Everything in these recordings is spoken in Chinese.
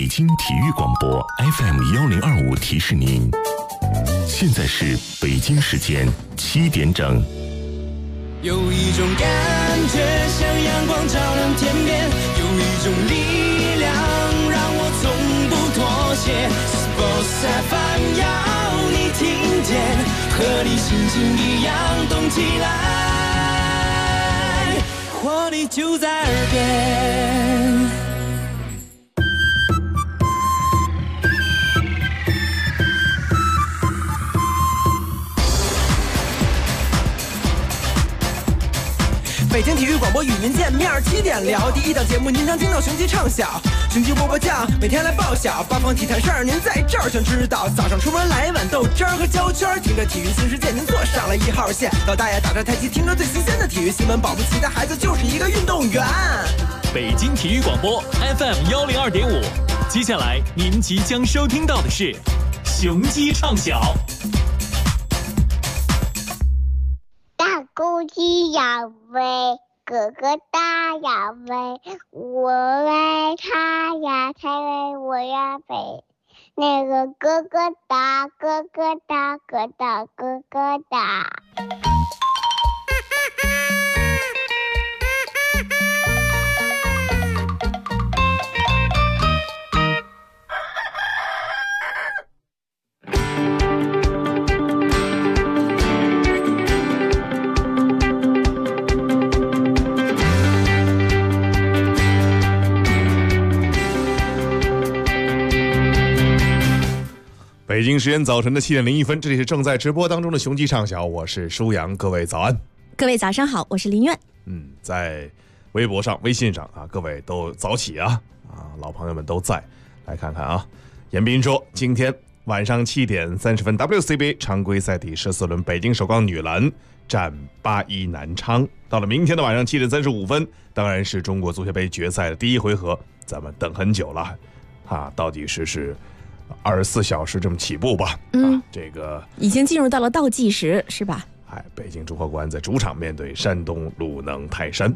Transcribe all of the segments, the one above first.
北京体育广播 FM1025提示您，现在是北京时间7点整。 有一种感觉像阳光照亮天边，有一种力量让我从不妥协。Sports FM 要你听见，和你心情一样动起来，活力就在耳边。北京体育广播与您见面，7点聊第一档节目，您常听到雄鸡唱晓，雄鸡波波酱，每天来报晓，八方体坛事儿您在这儿全知道。早上出门来一碗豆汁儿和焦圈，听着体育新世界，您坐上了1号线。老大爷打着太极，听着最新鲜的体育新闻，保不齐的孩子就是一个运动员。 北京体育广播 FM102.5，接下来您即将收听到的是雄鸡唱晓。 大公鸡要飞，哥哥大要飞，我为他呀，才为我呀飞。那个哥哥大，哥哥大，哥大哥哥大。 北京时间早晨的7点01分，这里是正在直播当中的雄鸡唱晓，我是舒阳，各位早安。 各位早上好，我是林苑。 在微博上、微信上啊，各位都早起啊，老朋友们都在，来看看啊。严彬说，今天晚上7点30分 WCBA 常规赛第14轮，北京首钢女篮战81南昌。到了明天的晚上7点35分，当然是中国足协杯决赛的第一回合，咱们等很久了啊，倒计时是24小时这么起步吧。这个已经进入到了倒计时是吧？ 北京中赫国安在主场面对山东鲁能泰山。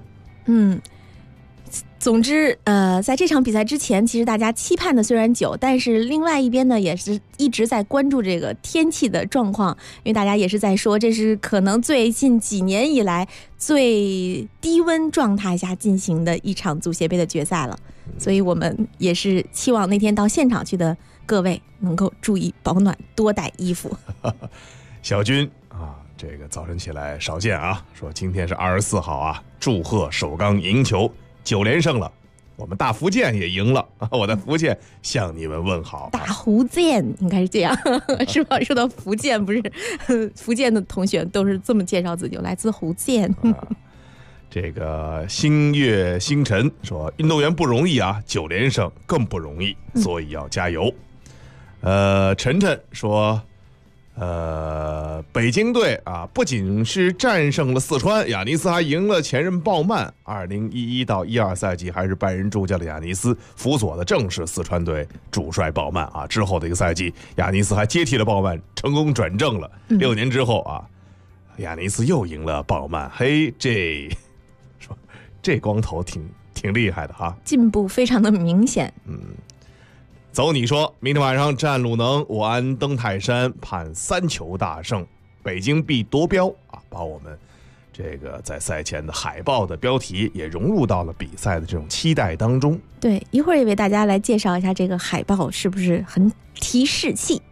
总之在这场比赛之前，其实大家期盼的虽然久，但是另外一边呢也是一直在关注这个天气的状况，因为大家也是在说这是可能最近几年以来最低温状态下进行的一场足协杯的决赛了，所以我们也是期望那天到现场去的各位能够注意保暖，多带衣服。 小军啊，这个早晨起来少见啊，说今天是24号啊，祝贺首钢赢球9连胜了，我们大福建也赢了，我在福建向你们问好。 大福建应该是这样是吧？说到福建，不是福建的同学都是这么介绍自己，来自福建。 这个星月星辰说，运动员不容易啊，9连胜更不容易，所以要加油。晨晨说，北京队啊，不仅是战胜了四川，亚尼斯还赢了前任鲍曼。2011到12赛季还是拜仁助教的亚尼斯辅佐的正是四川队主帅鲍曼啊。之后的一个赛季，亚尼斯还接替了鲍曼，成功转正了。6年之后啊，亚尼斯又赢了鲍曼。嘿，这光头挺厉害的哈， 进步非常的明显。 走，你说明天晚上战鲁能，我安登泰山，盼3球大胜，北京必夺标啊！把我们这个在赛前的海报的标题也融入到了比赛的这种期待当中。对， 一会儿也为大家来介绍一下这个海报是不是很提士气。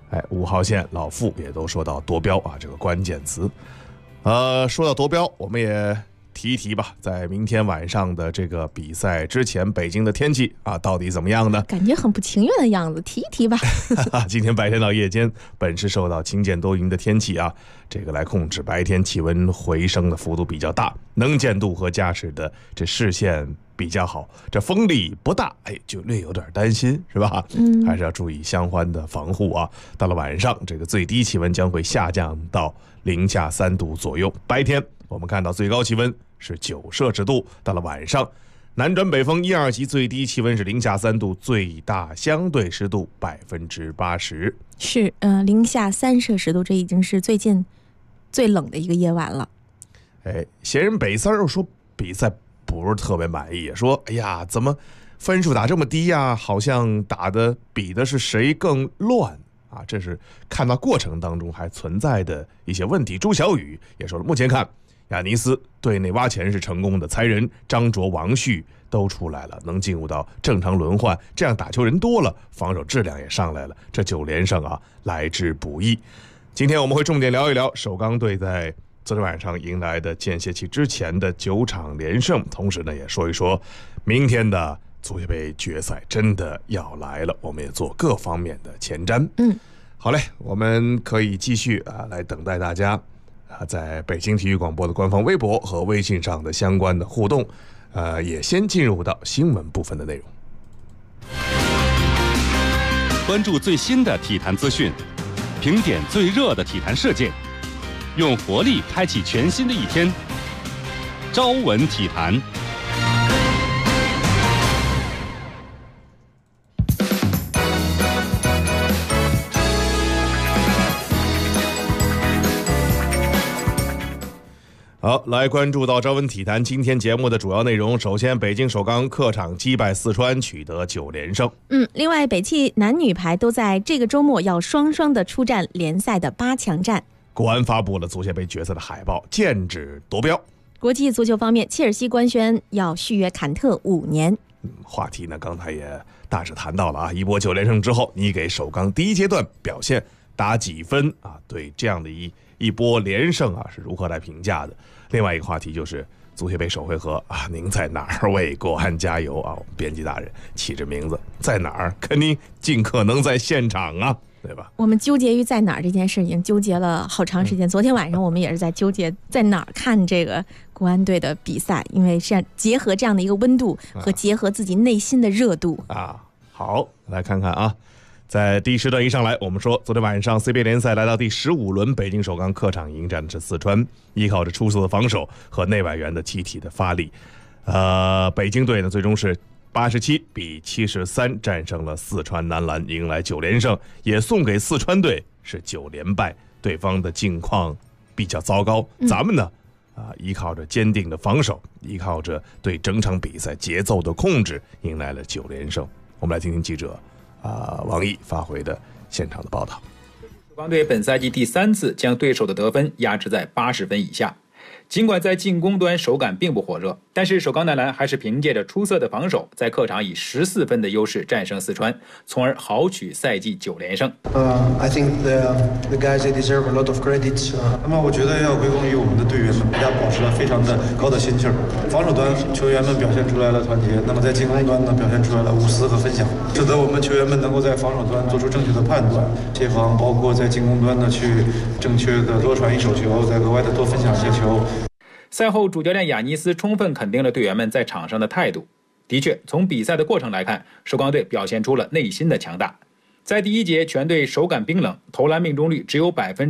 5号线老傅也都说到夺标啊这个关键词。说到夺标，我们也提一提吧，在明天晚上的这个比赛之前，北京的天气啊到底怎么样呢？ 感觉很不情愿的样子，提一提吧。 今天白天到夜间本是受到晴间多云的天气啊，这个来控制白天气温回升的幅度比较大，能见度和驾驶的这视线比较好，这风力不大，就略有点担心，是吧？还是要注意相关的防护啊。到了晚上，这个最低气温将会下降到零下3度左右，白天我们看到最高气温是9摄氏度，到了晚上南转北风1、2级，最低气温是零下3度，最大相对湿度80%。 是零下3摄氏度，这已经是最近最冷的一个夜晚了。闲人北三又说比赛不是特别满意，说哎呀，怎么分数打这么低呀，好像打的比的是谁更乱啊，这是看到过程当中还存在的一些问题。朱小雨也说了，目前看亚尼斯队内挖潜是成功的，才人张卓、王旭都出来了，能进入到正常轮换，这样打球人多了，防守质量也上来了，这9连胜啊来之不易。今天我们会重点聊一聊首钢队在昨天晚上迎来的间歇期之前的9场连胜，同时呢也说一说明天的足协杯决赛真的要来了，我们也做各方面的前瞻。好嘞，我们可以继续来等待大家在北京体育广播的官方微博和微信上的相关的互动。也先进入到新闻部分的内容， 关注最新的体坛资讯，评点最热的体坛事件，用活力开启全新的一天。朝闻体坛。 好，来关注到朝闻体坛今天节目的主要内容。首先，北京首钢客场击败四川，取得9连胜。 另外，北汽男女排都在这个周末要双双的出战联赛的8强战。 国安发布了足协杯决赛的海报，剑指夺标。 国际足球方面，切尔西官宣要续约坎特5年。 话题呢，刚才也大致谈到了啊，一波9连胜之后，你给首钢第一阶段表现打几分啊？对这样的一波连胜啊，是如何来评价的？另外一个话题就是足协杯首回合啊，您在哪儿为国安加油啊？我们编辑大人起着名字在哪儿，肯定尽可能在现场啊，对吧？ 我们纠结于在哪儿这件事已经纠结了好长时间。昨天晚上我们也是在纠结在哪儿看这个国安队的比赛，因为是结合这样的一个温度和结合自己内心的热度啊。好，来看看啊。在第一时段一上来，我们说昨天晚上 CBA 联赛来到第15轮，北京首钢客场迎战的是四川，依靠着出色的防守和内外援的集体的发力，北京队呢最终是87比73战胜了四川男篮，迎来9连胜，也送给四川队是9连败。对方的境况比较糟糕，咱们呢依靠着坚定的防守，依靠着对整场比赛节奏的控制，迎来了9连胜。我们来听听记者王毅发回的现场的报道。 首钢队本赛季第3次将对手的得分压制在80分以下，尽管在进攻端手感并不火热，但是首钢男篮还是凭借着出色的防守，在客场以14分的优势战胜四川，从而豪取赛季9连胜。 I think the guys they deserve a lot of credit. 那么我觉得要归功于我们的队员们，大家保持了非常的高的心气儿。防守端球员们表现出来了团结，那么在进攻端呢表现出来了无私和分享，使得我们球员们能够在防守端做出正确的判断，协防包括在进攻端呢去正确的多传一手球，再额外的多分享一些球。 赛后，主教练亚尼斯充分肯定了队员们在场上的态度。的确，从比赛的过程来看，首钢队表现出了内心的强大。在第一节全队手感冰冷，投篮命中率只有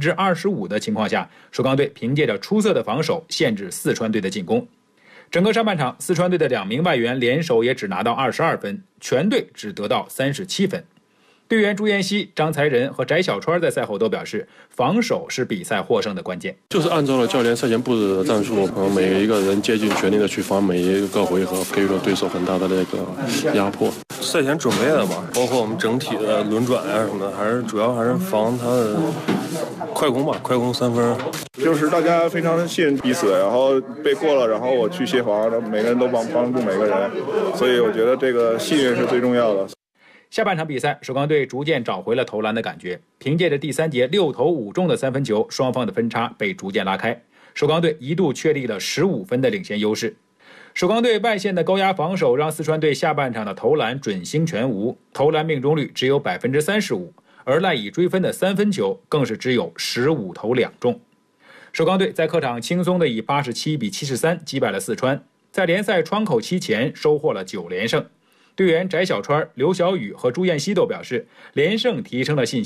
25%的情况下，首钢队凭借着出色的防守限制四川队的进攻。整个上半场，四川队的2名外援联手也只拿到22分，全队只得到37分。队员朱彦西、张才仁和翟小川在赛后都表示，防守是比赛获胜的关键。 就是按照了教练赛前布置的战术，每一个人竭尽全力的去防每一个回合，给予了对手很大的那个压迫。赛前准备的吧，包括我们整体的轮转啊什么的，主要还是防他的快攻吧，快攻3分。 就是大家非常信任彼此，然后被过了，然后我去协防，然后每个人都帮助每个人，所以我觉得这个信任是最重要的。 下半场比赛，首钢队逐渐找回了投篮的感觉，凭借着第3节6投5中的3分球，双方的分差被逐渐拉开，首钢队一度确立了15分的领先优势。首钢队外线的高压防守让四川队下半场的投篮准星全无，投篮命中率只有35%，而赖以追分的3分球更是只有15投2中。首钢队在客场轻松的以87比73击败了四川，在联赛窗口期前收获了9连胜。队员翟小川、刘晓宇和朱彦西都表示，连胜提升了信心，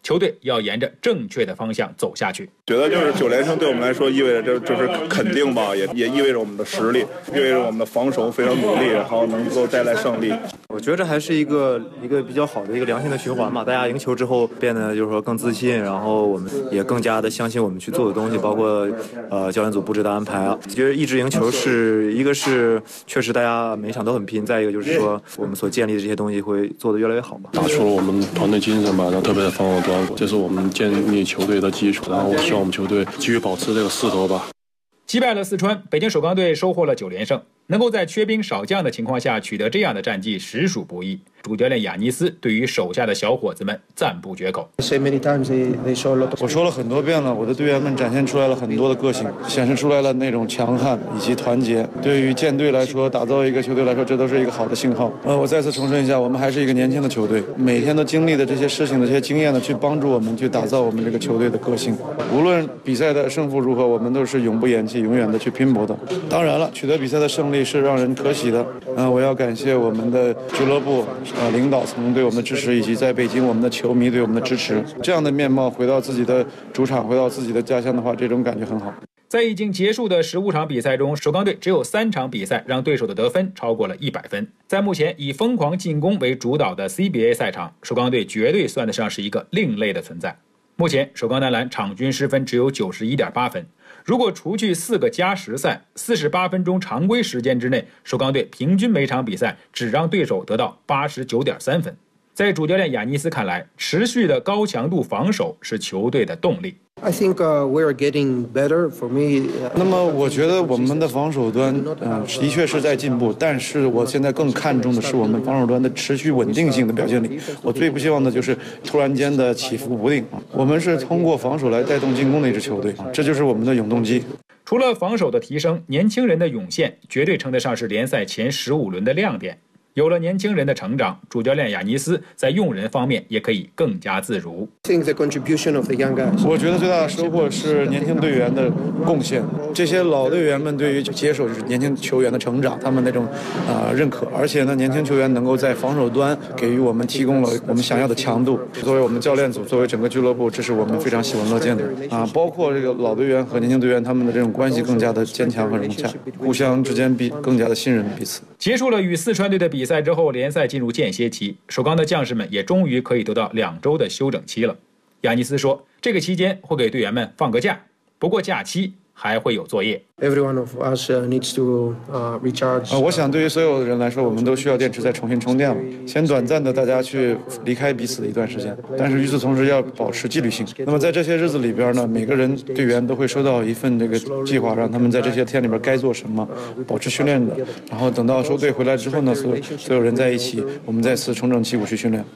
球队要沿着正确的方向走下去。 觉得就是9连胜对我们来说意味着就是肯定吧，也意味着我们的实力，意味着我们的防守非常努力，然后能够带来胜利。 我觉得这还是一个比较好的一个良性的循环嘛。大家赢球之后变得就是说更自信，然后我们也更加的相信我们去做的东西，包括教练组布置的安排啊。我觉得一直赢球是一个是确实大家每场都很拼，再一个就是说我们所建立的这些东西会做得越来越好嘛。 打出了我们团队精神吧，然后特别是防守端，这是我们建立球队的基础。然后我希望我们球队继续保持这个势头吧。 击败了四川，北京首钢队收获了9连胜，能够在缺兵少将的情况下取得这样的战绩，实属不易。主教练雅尼斯对于手下的小伙子们赞不绝口。 我说了很多遍了，我的队员们展现出来了很多的个性，显示出来了那种强悍以及团结。对于舰队来说，打造一个球队来说，这都是一个好的信号。我再次重申一下，我们还是一个年轻的球队，每天都经历的这些事情的这些经验呢，去帮助我们去打造我们这个球队的个性。无论比赛的胜负如何，我们都是永不言弃，永远的去拼搏的。当然了，取得比赛的胜利是让人可喜的。我要感谢我们的俱乐部领导层对我们的支持，以及在北京我们的球迷对我们的支持。这样的面貌回到自己的主场，回到自己的家乡的话，这种感觉很好。 在已经结束的15场比赛中，首钢队只有3场比赛让对手的得分超过了100分。在目前以疯狂进攻为主导的 CBA 赛场，首钢队绝对算得上是一个另类的存在。目前首钢男篮场均失分只有 91.8 分，如果除去4个加时赛，48分钟常规时间之内，首钢队平均每场比赛只让对手得到 89.3 分。在主教练雅尼斯看来，持续的高强度防守是球队的动力。 I think we are getting better. For me, 那么我觉得我们的防守端的确是在进步，但是我现在更看重的是我们防守端的持续稳定性的表现力。我最不希望的就是突然间的起伏不定。我们是通过防守来带动进攻的一支球队，这就是我们的永动机。 除了防守的提升，年轻人的涌现绝对称得上是联赛前15轮的亮点。有了年轻人的成长，主教练雅尼斯在用人方面也可以更加自如。 我觉得最大的收获是年轻队员的贡献，这些老队员们对于接手就是年轻球员的成长，他们那种认可，而且呢，年轻球员能够在防守端给予我们提供了我们想要的强度。作为我们教练组，作为整个俱乐部，这是我们非常喜闻乐见的包括这个老队员和年轻队员他们的这种关系更加的坚强和融洽，互相之间更加的信任彼此。 结束了与四川队的比赛之后，联赛进入间歇期，首钢的将士们也终于可以得到2周的休整期了。雅尼斯说，这个期间会给队员们放个假，不过假期还会有作业。 Everyone of us needs to recharge. 我想对于所有的人来说，我们都需要电池再重新充电了。先短暂的大家去离开彼此的一段时间，但是与此同时要保持纪律性。那么在这些日子里边呢，每个人队员都会收到一份这个计划，让他们在这些天里边该做什么，保持训练的。然后等到收队回来之后呢，所有人在一起，我们再次重整旗鼓去训练。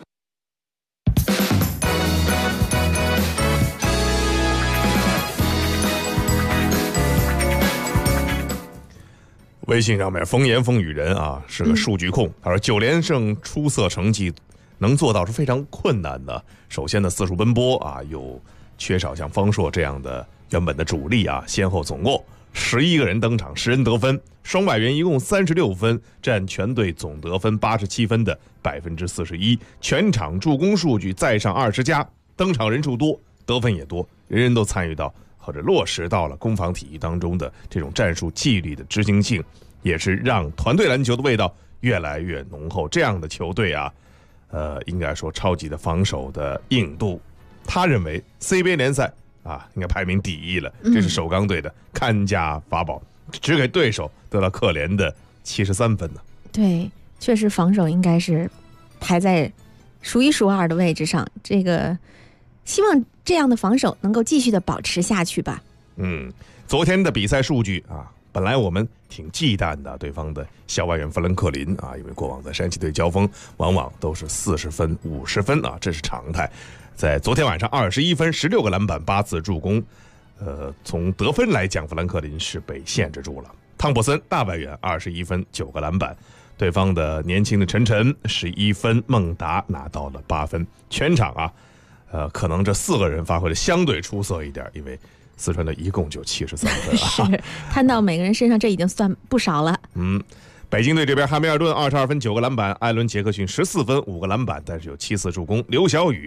微信上面风言风语人是个数据控，他说9连胜出色成绩能做到是非常困难的。首先的四处奔波又缺少像方硕这样的原本的主力先后总共11个人登场，10人得分，双外援一共36分，占全队总得分87分的41%，全场助攻数据再上20加，登场人数多，得分也多，人人都参与到或者落实到了攻防体育当中的这种战术纪律的执行性，也是让团队篮球的味道越来越浓厚。这样的球队应该说超级的防守的硬度，他认为 CBA 联赛应该排名第1了。这是首钢队的看家法宝，只给对手得到可怜的73分呢。 对，确实防守应该是排在数1数2的位置上。这个希望这样的防守能够继续的保持下去吧。 昨天的比赛数据本来我们挺忌惮的对方的小外援弗兰克林因为过往在山西队交锋往往都是40分50分这是常态。在昨天晚上21分16个篮板8次助攻，从得分来讲弗兰克林是被限制住了。汤普森大外援21分9个篮板，对方的年轻的陈晨11分，孟达拿到了8分。全场可能这4个人发挥的相对出色一点，因为四川队一共就73分是摊到每个人身上，这已经算不少了。 北京队这边，汉密尔顿22分9个篮板，艾伦杰克逊14分5个篮板，但是有7次助攻。刘晓宇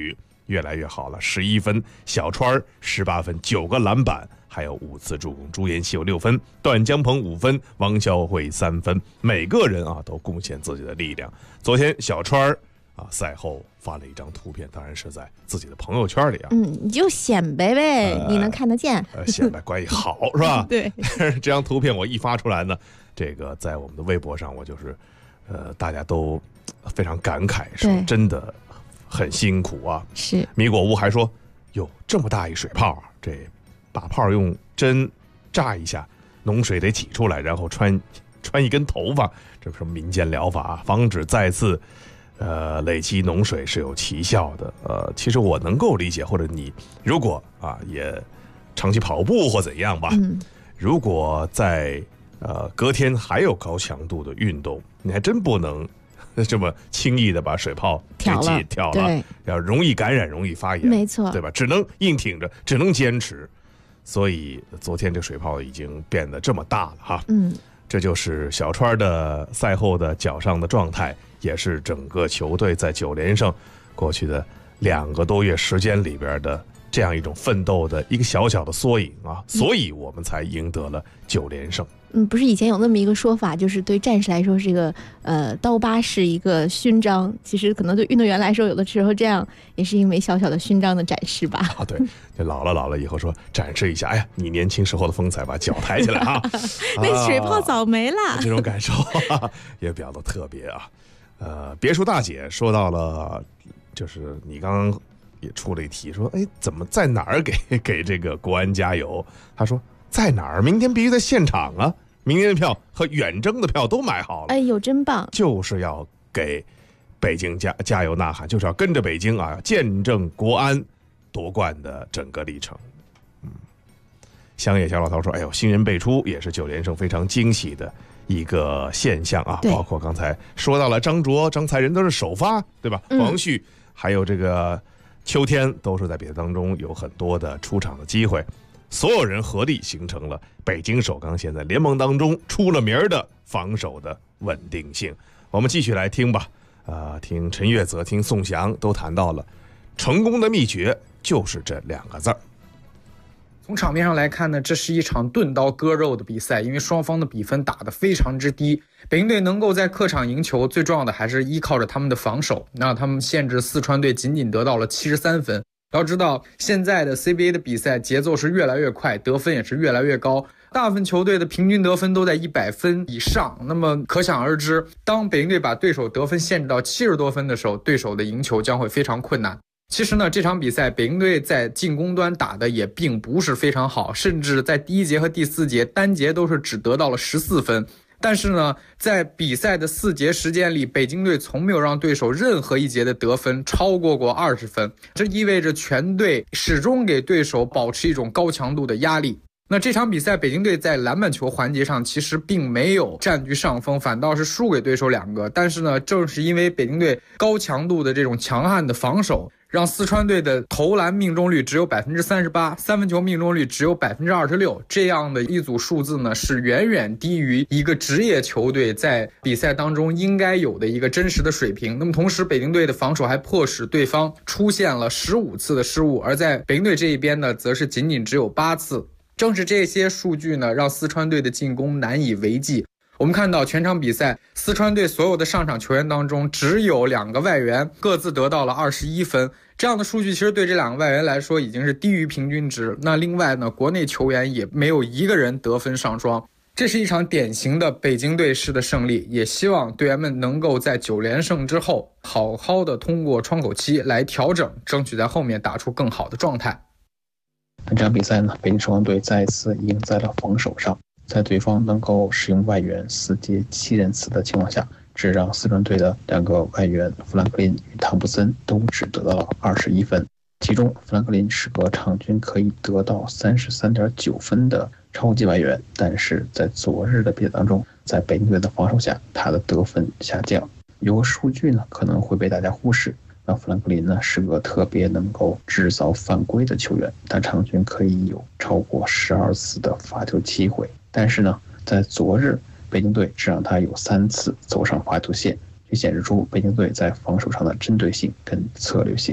越来越好了，11分，小川18分，9个篮板，还有5次助攻，朱妍希有6分，段江鹏5分，王潇慧3分，每个人啊都贡献自己的力量。昨天小川赛后发了一张图片，当然是在自己的朋友圈里啊。 你就显摆呗，你能看得见。 显摆关系好是吧？ 对。 这张图片我一发出来呢，这个在我们的微博上，我就是大家都非常感慨，说真的很辛苦啊。 是。 米果屋还说，哟，这么大一水泡，这把泡用针扎一下，脓水得挤出来，然后穿一根头发，这是民间疗法，防止再次累积脓水是有奇效的。其实我能够理解，或者你如果也长期跑步或怎样吧，如果在隔天还有高强度的运动，你还真不能这么轻易的把水泡挑了，要容易感染，容易发炎， 没错， 对吧？只能硬挺着，只能坚持。所以昨天这水泡已经变得这么大了哈。这就是小川的赛后的脚上的状态，也是整个球队在9连胜过去的2个多月时间里边的这样一种奋斗的一个小小的缩影啊，所以我们才赢得了9连胜。 不是以前有那么一个说法，就是对战士来说这个刀疤是一个勋章，其实可能对运动员来说有的时候这样也是因为小小的勋章的展示吧。 对，就老了以后说展示一下，哎呀，你年轻时候的风采，把脚抬起来啊。 那水泡早没了， 这种感受也比较的特别啊。别墅大姐说到了，就是你刚刚也出了一题，说哎，怎么在哪儿给这个国安加油？他说在哪儿？明天必须在现场啊！明天的票和远征的票都买好了。 哎呦，真棒！ 就是要给北京加油呐喊，就是要跟着北京啊，见证国安夺冠的整个历程。乡野小老头说：“哎呦，新人辈出也是9连胜非常惊喜的一个现象啊！包括刚才说到了张卓、张才仁都是首发，对吧？黄旭还有这个秋天都是在比赛当中有很多的出场的机会。”所有人合力形成了北京首钢现在联盟当中出了名的防守的稳定性。我们继续来听吧，听陈月泽、听宋翔都谈到了成功的秘诀就是这2个字儿。 从场面上来看呢，这是一场钝刀割肉的比赛，因为双方的比分打得非常之低。北京队能够在客场赢球，最重要的还是依靠着他们的防守，那他们限制四川队仅仅得到了73分。要知道现在的 CBA 的比赛节奏是越来越快，得分也是越来越高，大部分球队的平均得分都在100分以上，那么可想而知，当北京队把对手得分限制到70多分的时候，对手的赢球将会非常困难。其实呢，这场比赛北京队在进攻端打的也并不是非常好，甚至在第1节和第4节单节都是只得到了14分。但是呢，在比赛的4节时间里，北京队从没有让对手任何一节的得分超过20分，这意味着全队始终给对手保持一种高强度的压力。那这场比赛北京队在篮板球环节上其实并没有占据上风，反倒是输给对手2个。但是呢，正是因为北京队高强度的这种强悍的防守，让四川队的投篮命中率只有 38%， 三分球命中率只有 26%， 这样的一组数字呢，是远远低于一个职业球队在比赛当中应该有的一个真实的水平。那么同时北京队的防守还迫使对方出现了15次的失误，而在北京队这一边呢，则是仅仅只有8次。正是这些数据呢，让四川队的进攻难以为继。我们看到全场比赛，四川队所有的上场球员当中，只有2个外援各自得到了21分，这样的数据其实对这2个外援来说已经是低于平均值。那另外呢，国内球员也没有1个人得分上双，这是一场典型的北京队式的胜利。也希望队员们能够在9连胜之后，好好的通过窗口期来调整，争取在后面打出更好的状态。 这场比赛呢，北京首钢队再次赢在了防守上，在对方能够使用外援4节7人次的情况下，只让四川队的2个外援弗兰克林与汤普森都只得到了21分，其中弗兰克林是个场均可以得到 33.9 分的超级外援，但是在昨日的比赛当中，在北京队的防守下，他的得分下降。有个数据呢可能会被大家忽视，那弗兰克林呢是个特别能够制造犯规的球员，他场均可以有超过12次的罚球机会，但是呢，在昨日北京队只让他有3次走上罚球线，就显示出北京队在防守上的针对性跟策略性。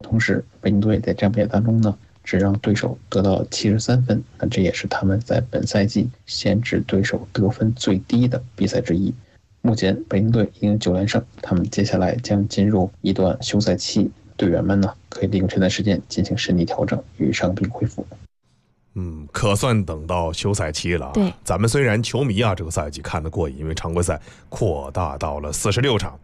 同时北京队在这场比赛当中呢，只让对手得到73分，那这也是他们在本赛季限制对手得分最低的比赛之一。目前北京队已经9连胜，他们接下来将进入一段休赛期，队员们呢可以利用这段时间进行身体调整与伤病恢复。 可算等到休赛期了。 对， 咱们虽然球迷啊这个赛季看得过瘾，因为常规赛扩大到了46场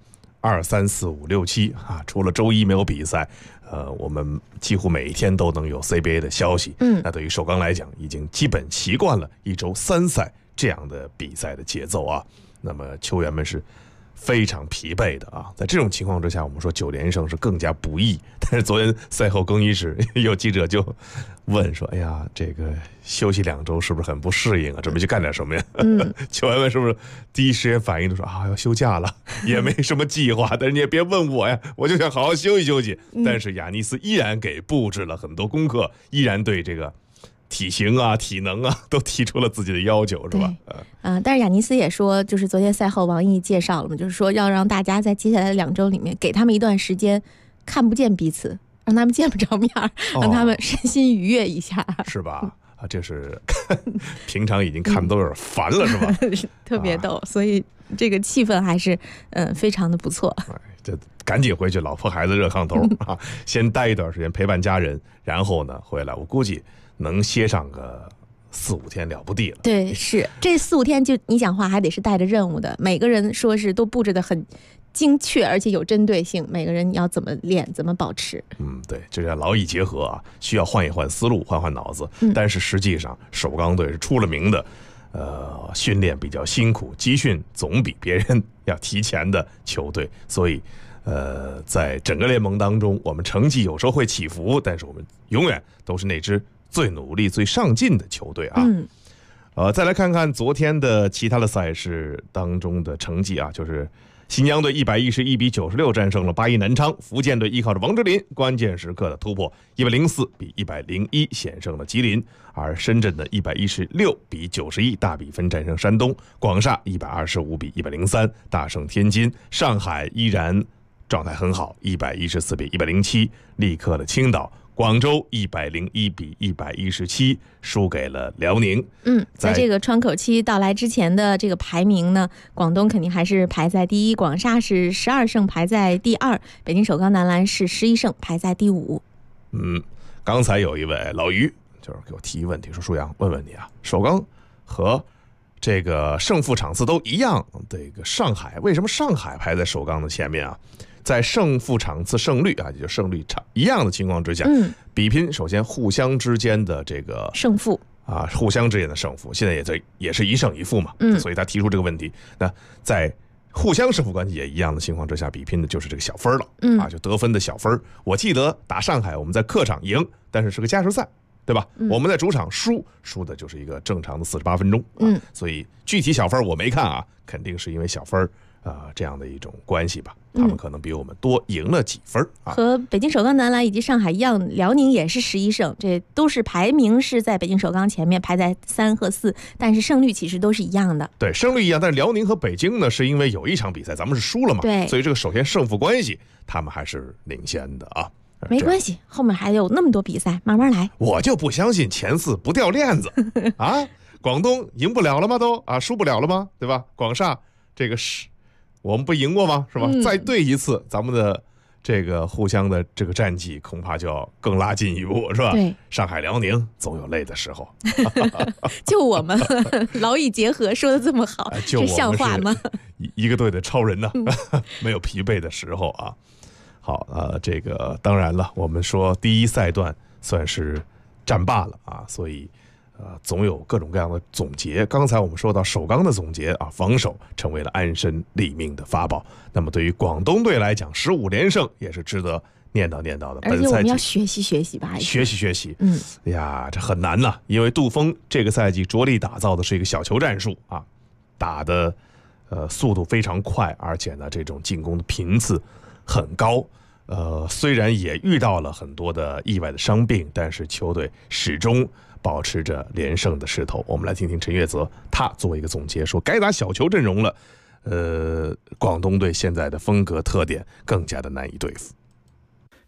，2、3、4、5、6、7啊，除了周一没有比赛，我们几乎每一天都能有 CBA 的消息。那对于首钢来讲，已经基本习惯了1周3赛这样的比赛的节奏啊。那么球员们是非常疲惫的啊，在这种情况之下，我们说9连胜是更加不易。但是昨天赛后更衣室有记者就问说：“哎呀，这个休息2周是不是很不适应啊？准备去干点什么呀？”球员们是不是第一时间反应就说：“啊，要休假了，也没什么计划。但是你也别问我呀，我就想好好休息休息。”但是亚尼斯依然给布置了很多功课，依然对这个体型啊、体能啊都提出了自己的要求，是吧？ 但是亚尼斯也说，就是昨天赛后王毅介绍了嘛，就是说要让大家在接下来的2周里面，给他们一段时间看不见彼此，让他们见不着面，让他们身心愉悦一下， 是吧？啊，这是平常已经看都有点烦了，是吧？ 特别逗，所以这个气氛还是非常的不错。 这赶紧回去，老婆孩子热炕头啊，先待一段时间陪伴家人，然后呢回来，我估计能歇上个4、5天了不地了。 对，是这4、5天，就你讲话还得是带着任务的，每个人说是都布置得很精确，而且有针对性，每个人要怎么练，怎么保持。 对，这叫劳逸结合啊，需要换一换思路，换换脑子。但是实际上，首钢队是出了名的，训练比较辛苦，集训总比别人要提前的球队，所以在整个联盟当中，我们成绩有时候会起伏，但是我们永远都是那支最努力、最上进的球队啊。再来看看昨天的其他的赛事当中的成绩啊，就是新疆队111比96战胜了8-1南昌，福建队依靠着王哲林关键时刻的突破，104比101险胜了吉林，而深圳的116比91大比分战胜山东，广厦125比103大胜天津，上海依然状态很好，114比107力克了青岛，广州101比117输给了辽宁。 在这个窗口期到来之前的这个排名呢，广东肯定还是排在第一，广厦是12胜排在第2，北京首钢男篮是11胜排在第5。 刚才有一位老于就是给我提问题，说舒阳问问你啊，首钢和这个胜负场次都一样，这个上海为什么上海排在首钢的前面啊？在胜负场次胜率啊，也就胜率一样的情况之下，比拼首先互相之间的这个胜负啊，互相之间的胜负，现在也是1胜1负嘛，所以他提出这个问题。那在互相胜负关系也一样的情况之下，比拼的就是这个小分了，就得分的小分。我记得打上海，我们在客场赢，但是是个加时赛，对吧？我们在主场输的就是一个正常的48分钟，所以具体小分我没看啊，肯定是因为小分这样的一种关系吧，他们可能比我们多赢了几分啊。 和北京首钢男篮以及上海一样，辽宁也是11胜，这都是排名是在北京首钢前面，排在3和4，但是胜率其实都是一样的。 对，胜率一样，但是辽宁和北京呢，是因为有一场比赛咱们是输了嘛， 对， 所以这个首先胜负关系他们还是领先的啊。 没关系，后面还有那么多比赛，慢慢来。 我就不相信前4不掉链子啊！广东赢不了了吗？都啊，输不了了吗？对吧？广厦这个是我们不赢过吗？是吧？再对一次，咱们的这个互相的这个战绩恐怕就要更拉近一步，是吧？ 对， 上海辽宁总有累的时候。 就我们劳逸结合说的这么好，这像话吗？ 一个队的超人呢，没有疲惫的时候啊。好，这个当然了，我们说第一赛段算是战罢了啊，所以总有各种各样的总结。刚才我们说到首钢的总结啊，防守成为了安身立命的法宝。那么对于广东队来讲，15连胜也是值得念叨念叨的。 而且我们要学习学习吧， 学习。哎呀，这很难呐，因为杜锋这个赛季着力打造的是一个小球战术啊，打的速度非常快，而且呢，这种进攻的频次很高。虽然也遇到了很多的意外的伤病，但是球队始终保持着连胜的势头。我们来听听陈月泽，他作为一个总结说，该打小球阵容了。广东队现在的风格特点更加的难以对付。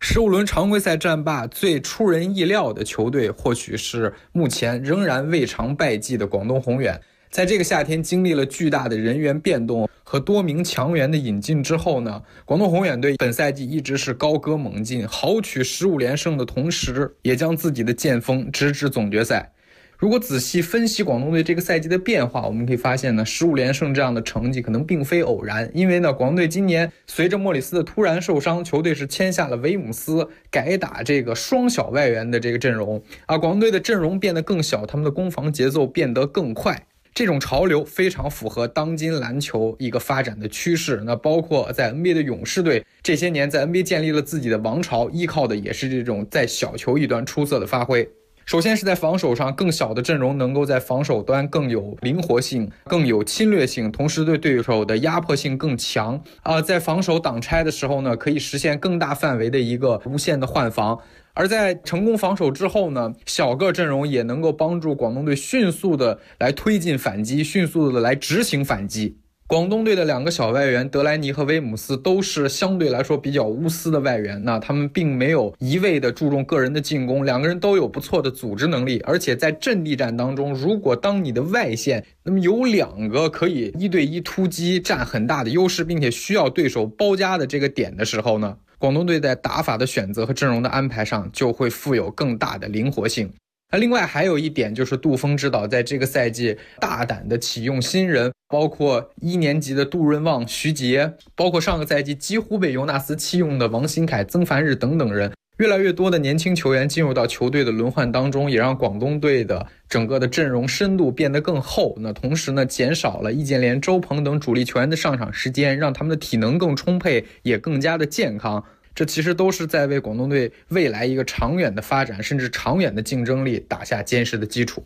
15轮常规赛战罢，最出人意料的球队或许是目前仍然未尝败绩的广东宏远。在这个夏天经历了巨大的人员变动和多名强援的引进之后呢，广东宏远队本赛季一直是高歌猛进，豪取15连胜的同时，也将自己的剑锋直至总决赛。如果仔细分析广东队这个赛季的变化，我们可以发现呢，15连胜这样的成绩可能并非偶然，因为呢，广东队今年随着莫里斯的突然受伤，球队是签下了维姆斯，改打这个双小外援的这个阵容啊，广东队的阵容变得更小，他们的攻防节奏变得更快。这种潮流非常符合当今篮球一个发展的趋势，那包括在 NBA 的勇士队，这些年在 NBA 建立了自己的王朝，依靠的也是这种在小球一端出色的发挥。首先是在防守上，更小的阵容能够在防守端更有灵活性，更有侵略性，同时对对手的压迫性更强在防守挡拆的时候呢，可以实现更大范围的一个无限的换防。而在成功防守之后呢，小个阵容也能够帮助广东队迅速的来推进反击，迅速的来执行反击。广东队的2个小外援德莱尼和威姆斯都是相对来说比较无私的外援，那他们并没有一味的注重个人的进攻，2个人都有不错的组织能力，而且在阵地战当中，如果当你的外线那么有2个可以1对1突击占很大的优势，并且需要对手包夹的这个点的时候呢，广东队在打法的选择和阵容的安排上就会富有更大的灵活性。另外还有一点就是杜锋指导在这个赛季大胆的启用新人，包括1年级的杜润旺、徐杰，包括上个赛季几乎被尤纳斯弃用的王新凯、曾凡日等等人，越来越多的年轻球员进入到球队的轮换当中，也让广东队的整个的阵容深度变得更厚。那同时呢，减少了易建联、周鹏等主力球员的上场时间，让他们的体能更充沛，也更加的健康。这其实都是在为广东队未来一个长远的发展，甚至长远的竞争力打下坚实的基础。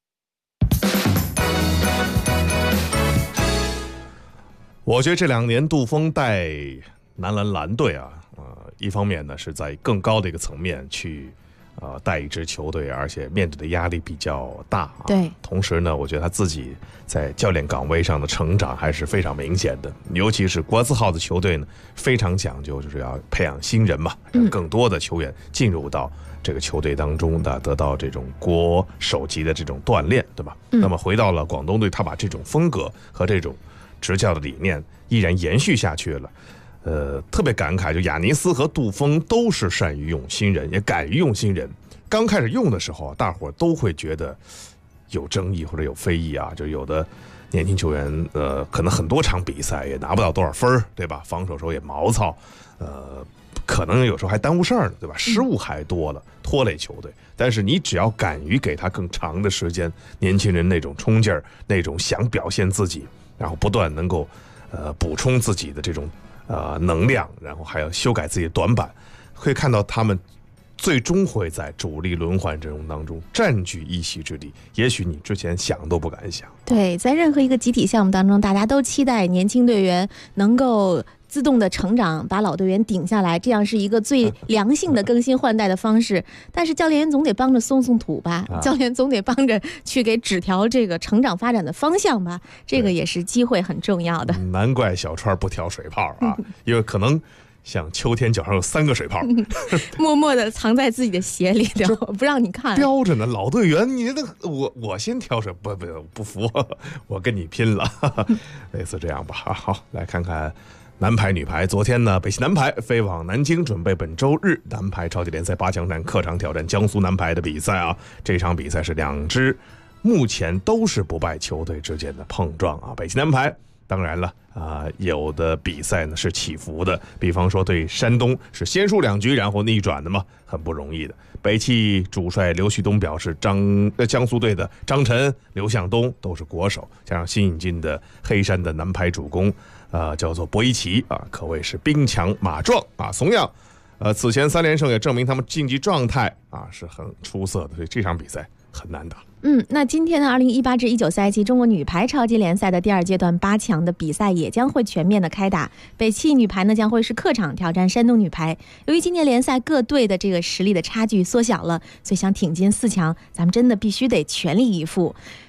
我觉得这2年杜锋带男篮蓝队啊，一方面呢是在更高的一个层面去带一支球队，而且面对的压力比较大对， 同时呢，我觉得他自己在教练岗位上的成长还是非常明显的，尤其是国字号的球队呢，非常讲究，就是要培养新人嘛，让更多的球员进入到这个球队当中的，得到这种国手级的这种锻炼，对吧？那么回到了广东队，他把这种风格和这种执教的理念依然延续下去了。特别感慨，就亚尼斯和杜锋都是善于用新人，也敢于用新人。刚开始用的时候，大伙都会觉得有争议或者有非议啊，就有的年轻球员，可能很多场比赛也拿不到多少分，对吧？防守时候也毛糙，可能有时候还耽误事儿呢，对吧？失误还多了，拖累球队。但是你只要敢于给他更长的时间，年轻人那种冲劲儿，那种想表现自己，然后不断能够补充自己的这种能量，然后还要修改自己的短板，会看到他们最终会在主力轮换阵容当中占据一席之地，也许你之前想都不敢想。 对，在任何一个集体项目当中，大家都期待年轻队员能够自动的成长，把老队员顶下来，这样是一个最良性的更新换代的方式。但是教练员总得帮着松土吧，教练总得帮着去给指条这个成长发展的方向吧，这个也是机会很重要的。 难怪小川不挑水泡啊，因为可能像秋天脚上有3个水泡， 默默的藏在自己的鞋里头，不让你看。 标着呢，老队员，你那我先挑水，不服，我跟你拼了，类似这样吧。好，来看看男排、女排。昨天呢，北汽男排飞往南京，准备本周日男排超级联赛8强战客场挑战江苏男排的比赛啊。这场比赛是2支目前都是不败球队之间的碰撞啊。北汽男排当然了有的比赛呢是起伏的，比方说对山东是先输2局然后逆转的嘛，很不容易的。北汽主帅刘旭东表示，江苏队的张晨、刘向东都是国手，加上新引进的黑山的男排主攻叫做博伊奇可谓是兵强马壮同样此前3连胜也证明他们竞技状态是很出色的，所以这场比赛很难打。 那今天的2018至19赛季中国女排超级联赛的第2阶段8强的比赛也将会全面的开打。北汽女排呢将会是客场挑战山东女排。由于今年联赛各队的这个实力的差距缩小了，所以想挺进4强，咱们真的必须得全力以赴。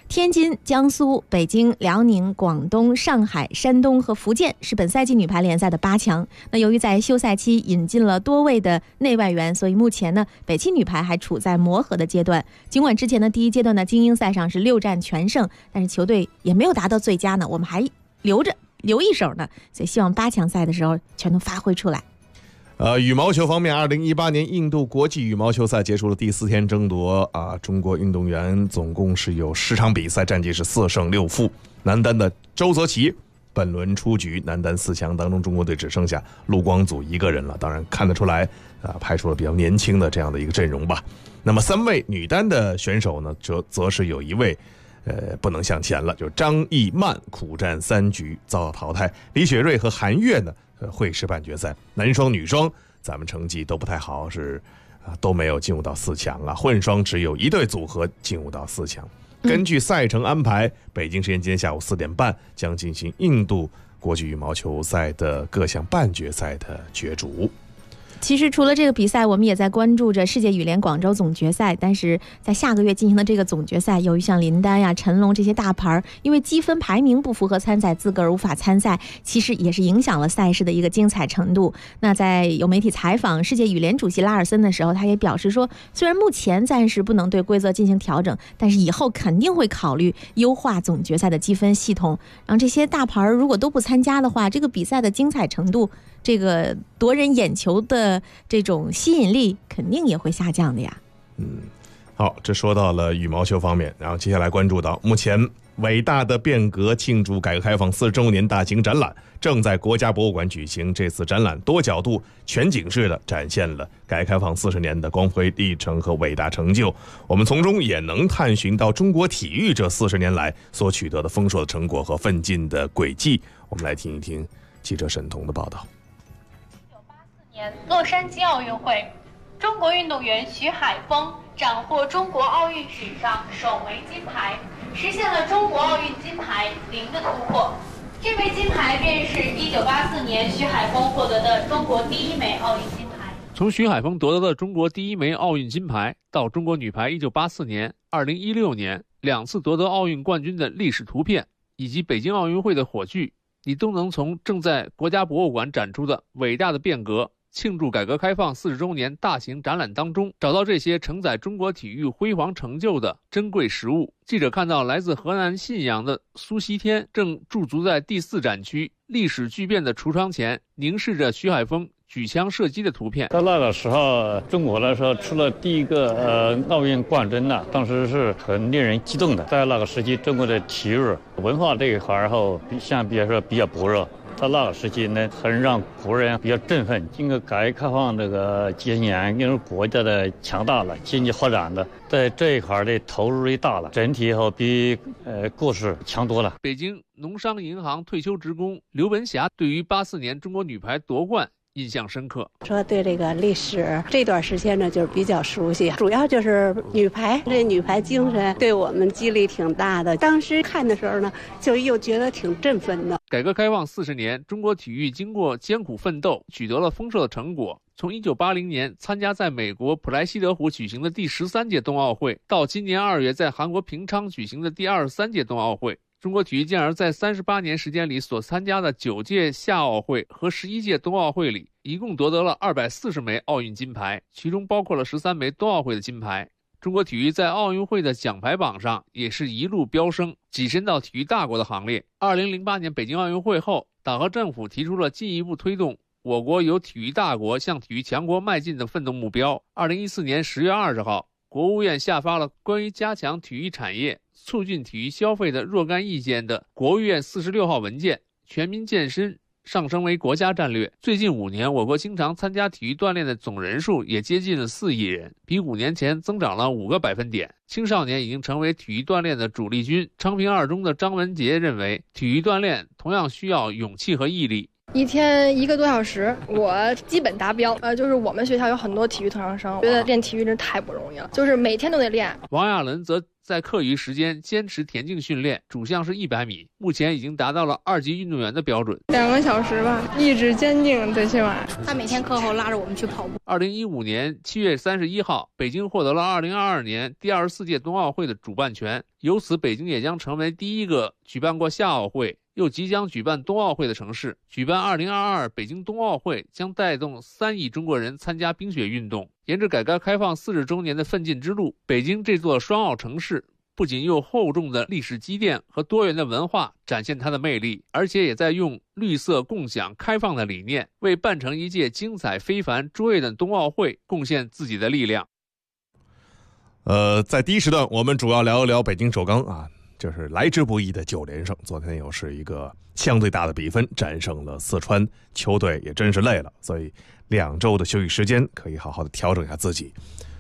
天津、江苏、北京、辽宁、广东、上海、山东和福建是本赛季女排联赛的8强。那由于在休赛期引进了多位的内外援，所以目前呢，北汽女排还处在磨合的阶段。尽管之前的第一阶段的精英赛上是6战全胜，但是球队也没有达到最佳呢，我们还留一手呢，所以希望8强赛的时候全都发挥出来。 羽毛球方面，2018年印度国际羽毛球赛结束了第4天争夺啊，中国运动员总共是有10场比赛，战绩是4胜6负。男单的周泽奇本轮出局，男单4强当中，中国队只剩下陆光祖一个人了。当然看得出来派出了比较年轻的这样的一个阵容吧。那么3位女单的选手呢，则是有一位不能向前了，就是张艺曼苦战3局遭到淘汰。李雪芮和韩悦呢会师半决赛。男双女双咱们成绩都不太好，是都没有进入到4强啊。混双只有1对组合进入到4强。根据赛程安排，北京时间今天下午4点半将进行印度国际羽毛球赛的各项半决赛的角逐。 其实除了这个比赛，我们也在关注着世界羽联广州总决赛，但是在下个月进行的这个总决赛，由于像林丹呀、陈龙这些大牌因为积分排名不符合参赛资格而无法参赛，其实也是影响了赛事的一个精彩程度。那在有媒体采访世界羽联主席拉尔森的时候，他也表示说，虽然目前暂时不能对规则进行调整，但是以后肯定会考虑优化总决赛的积分系统，让这些大牌如果都不参加的话，这个比赛的精彩程度，这个夺人眼球的这种吸引力肯定也会下降的呀。 好，这说到了羽毛球方面，然后接下来关注到目前伟大的变革庆祝改革开放40周年大型展览正在国家博物馆举行。这次展览多角度全景式的展现了改革开放40年的光辉历程和伟大成就，我们从中也能探寻到中国体育这40年来所取得的丰硕的成果和奋进的轨迹。我们来听一听记者沈彤的报道。 洛杉矶奥运会，中国运动员徐海峰斩获中国奥运史上首枚金牌，实现了中国奥运金牌0的突破。这枚金牌便是1984年徐海峰获得的中国第1枚奥运金牌。 从徐海峰夺得的中国第1枚奥运金牌，到中国女排1984年、2016年2次夺得奥运冠军的历史图片，以及北京奥运会的火炬，你都能从正在国家博物馆展出的伟大的变革庆祝改革开放40周年大型展览当中找到这些承载中国体育辉煌成就的珍贵实物。记者看到来自河南信阳的苏锡天正驻足在第4展区历史巨变的橱窗前，凝视着徐海峰举枪射击的图片。 在那个时候，中国来说出了第一个奥运冠军呢，当时是很令人激动的。在那个时期，中国的体育文化这一块后相比来说比较薄弱。在那个时期呢，很让国人比较振奋。经过改革开放这个几十年，因为国家的强大了，经济发展的，在这一块的投入也大了，整体以后比过去强多了。 北京农商银行退休职工刘文霞对于84年中国女排夺冠印象深刻， 说对这个历史这段时间呢，就是比较熟悉，主要就是女排，这女排精神对我们激励挺大的。当时看的时候呢，就又觉得挺振奋的。 改革开放40年，中国体育经过艰苦奋斗，取得了丰硕的成果。从1980年参加在美国普莱西德湖举行的第13届冬奥会，到今年2月在韩国平昌举行的第23届冬奥会，中国体育健儿在38年时间里所参加的9届夏奥会和11届冬奥会里，一共夺得了240枚奥运金牌，其中包括了13枚冬奥会的金牌。中国体育在奥运会的奖牌榜上也是一路飙升，跻身到体育大国的行列。2008年北京奥运会后，党和政府提出了进一步推动我国由体育大国向体育强国迈进的奋斗目标。2014年10月20号，国务院下发了关于加强体育产业、促进体育消费的若干意见的国务院46号文件，全民健身上升为国家战略。最近5年，我国经常参加体育锻炼的总人数也接近了4亿人，比5年前增长了5个百分点。青少年已经成为体育锻炼的主力军。昌平二中的张文杰认为，体育锻炼同样需要勇气和毅力。 一天1个多小时，我基本达标。就是我们学校有很多体育特长生，觉得练体育真太不容易了，就是每天都得练。 王亚伦则在课余时间坚持田径训练，主项是100米，目前已经达到了2级运动员的标准。 2个小时吧，意志坚定，最起码。 他每天课后拉着我们去跑步。 2015年7月31号，北京获得了2022年第24届冬奥会的主办权，由此北京也将成为第一个举办过夏奥会又即将举办冬奥会的城市。举办2022北京冬奥会将带动3亿中国人参加冰雪运动。沿着改革开放40周年的奋进之路，北京这座双奥城市不仅用厚重的历史积淀和多元的文化展现它的魅力，而且也在用绿色共享开放的理念，为办成一届精彩非凡卓越的冬奥会贡献自己的力量。 在第一时段我们主要聊一聊北京首钢啊，就是来之不易的9连胜，昨天又是一个相对大的比分战胜了四川，球队也真是累了，所以2周的休息时间可以好好的调整一下自己。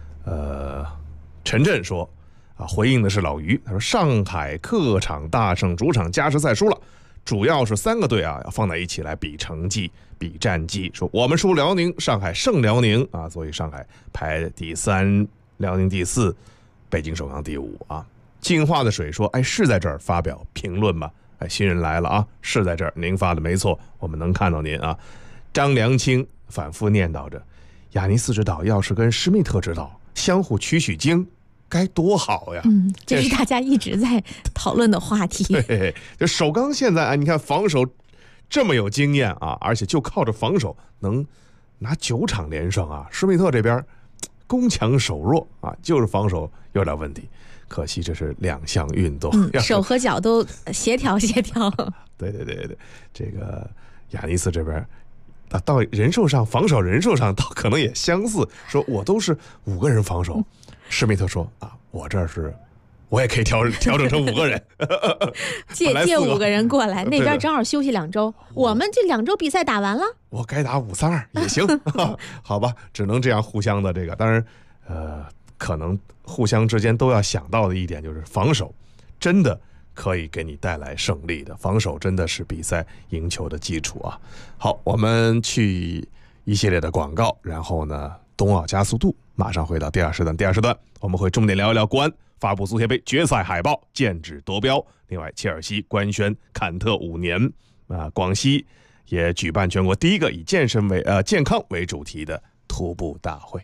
陈震说回应的是老于，他说上海客场大胜，主场加时赛输了，主要是3个队要放在一起来比成绩比战绩，说我们输辽宁，上海胜辽宁所以上海排第3，辽宁第4，北京首钢第5啊。净化的水说是在这儿发表评论吗？新人来了是在这儿，您发的没错，我们能看到您啊。张良清反复念叨着，雅尼斯指导要是跟施密特指导相互取经该多好呀。 这是大家一直在讨论的话题。 对，就首钢现在你看防守这么有经验而且就靠着防守能拿9场连胜施密特这边攻强守弱就是防守有点问题，可惜这是2项运动， 手和脚都协调。 对，这个雅尼斯这边到人数上防守人数上倒可能也相似，说我都是5个人防守，施密特说我这是我也可以调整成5个人借5个人过来，那边正好休息2周，我们这2周比赛打完了， 我该打5-3-2也行好吧，只能这样互相的这个。当然可能互相之间都要想到的一点就是防守真的可以给你带来胜利的，防守真的是比赛赢球的基础好，我们去一系列的广告，然后呢冬奥加速度，马上回到第二时段我们会重点聊一聊国安发布足协杯决赛海报，剑指夺标。另外切尔西官宣坎特5年广西也举办全国第一个以健康为主题的徒步大会。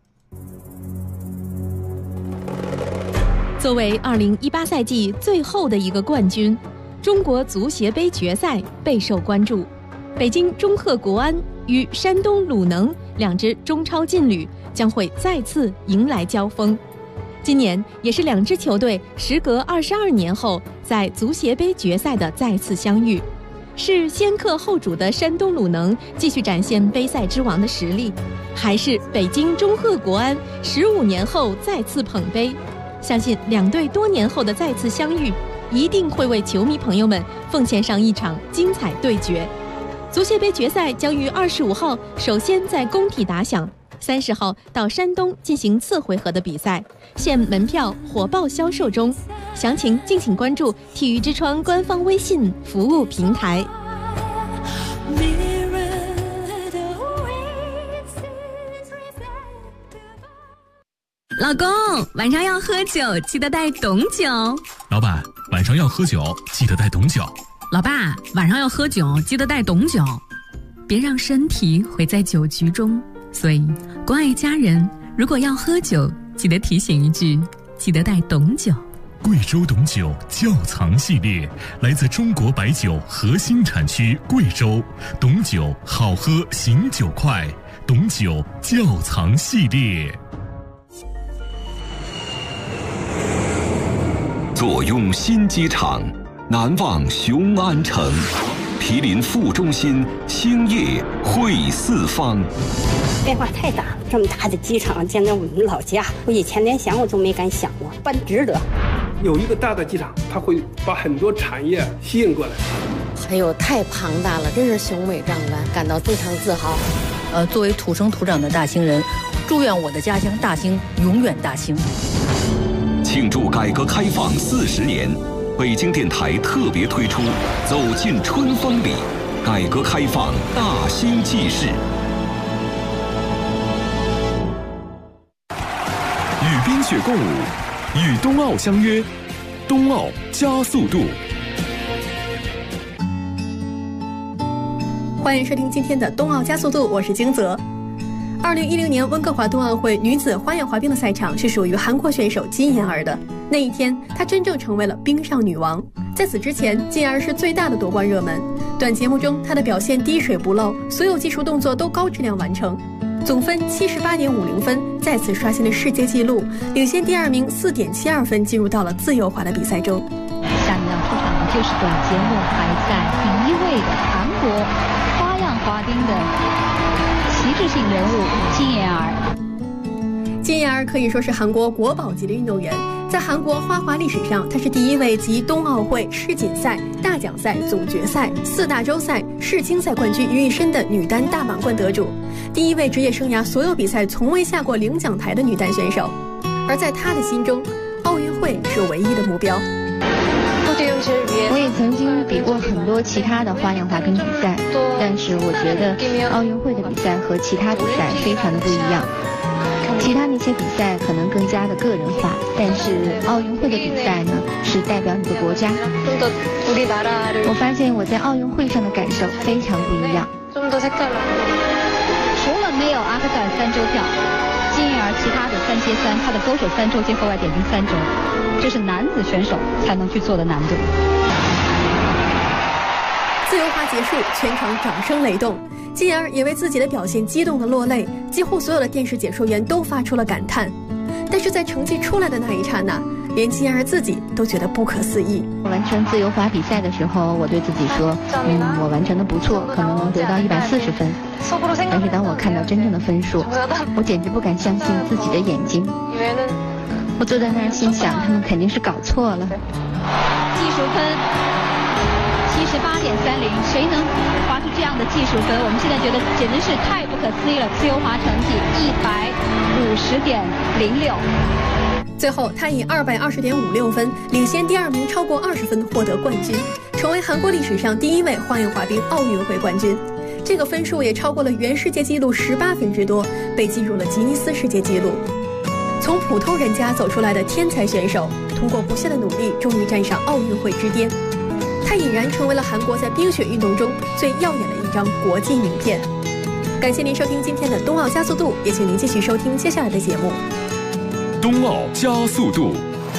作为2018赛季最后的一个冠军，中国足协杯决赛备受关注。北京中赫国安与山东鲁能2支中超劲旅将会再次迎来交锋。今年也是2支球队时隔22年后在足协杯决赛的再次相遇，是先客后主的山东鲁能继续展现杯赛之王的实力，还是北京中赫国安15年后再次捧杯？相信2队多年后的再次相遇，一定会为球迷朋友们奉献上一场精彩对决。足协杯决赛将于25号首先在工体打响，30号到山东进行次回合的比赛，现门票火爆销售中，详情敬请关注体育之窗官方微信服务平台。 老公，晚上要喝酒，记得带懂酒。 老板，晚上要喝酒，记得带懂酒。 老爸，晚上要喝酒，记得带懂酒。别让身体毁在酒局中。所以，关爱家人，如果要喝酒，记得提醒一句，记得带懂酒。 贵州懂酒窖藏系列，来自中国白酒核心产区贵州，懂酒好喝，醒酒快，懂酒窖藏系列。 坐拥新机场，难忘雄安城，毗邻副中心，兴业汇四方。 变化太大了，这么大的机场，简直我们老家，我以前连想我都没敢想过，办值得。 有一个大的机场，它会把很多产业吸引过来。 哎呦，太庞大了，真是雄伟壮观，感到非常自豪。作为土生土长的大兴人，祝愿我的家乡大兴永远大兴。 庆祝改革开放40年，北京电台特别推出《走进春风里》，改革开放大兴纪事。与冰雪共舞， 与冬奥相约，冬奥加速度。 欢迎收听今天的冬奥加速度，我是金泽。2010年温哥华冬奥会女子花样滑冰的赛场是属于韩国选手金妍儿的。那一天，她真正成为了冰上女王。在此之前，金妍儿是最大的夺冠热门。短节目中，她的表现滴水不漏，所有技术动作都高质量完成，总分78.50分，再次刷新了世界纪录，领先第2名4.72分，进入到了自由滑的比赛中。 下面要出场的就是短节目排在第1位的韩国花样滑冰的旗帜性人物金妍儿。 金妍儿可以说是韩国国宝级的运动员，在韩国花滑历史上，她是第1位集冬奥会、世锦赛、大奖赛、总决赛、4大洲赛、世青赛冠军于一身的女单大满贯得主，第1位职业生涯所有比赛从未下过领奖台的女单选手。而在她的心中，奥运会是唯一的目标。 我也曾经比过很多其他的花样滑冰比赛，但是我觉得奥运会的比赛和其他比赛非常的不一样。其他那些比赛可能更加的个人化，但是奥运会的比赛呢，是代表你的国家。我发现我在奥运会上的感受非常不一样。除了没有阿克塞尔3周跳，金妍儿其他的3接3，她的勾手3周接后外点睛3周，这是男子选手才能去做的难度。 自由滑结束，全场掌声雷动，金妍儿也为自己的表现激动的落泪，几乎所有的电视解说员都发出了感叹。但是在成绩出来的那一刹那，连金妍儿自己都觉得不可思议。 完成自由滑比赛的时候，我对自己说，我完成的不错，可能能得到140分。但是当我看到真正的分数，我简直不敢相信自己的眼睛。我坐在那儿心想，他们肯定是搞错了。技术分78.30，谁能滑出这样的技术分？我们现在觉得简直是太不可思议了。自由滑成绩150.06。 最后，他以220.56分领先第2名超过20分，获得冠军，成为韩国历史上第1位花样滑冰奥运会冠军。这个分数也超过了原世界纪录18分之多，被记入了吉尼斯世界纪录。从普通人家走出来的天才选手，通过不懈的努力，终于站上奥运会之巅。他已然成为了韩国在冰雪运动中最耀眼的一张国际名片。感谢您收听今天的冬奥加速度，也请您继续收听接下来的节目。 冬奥加速度。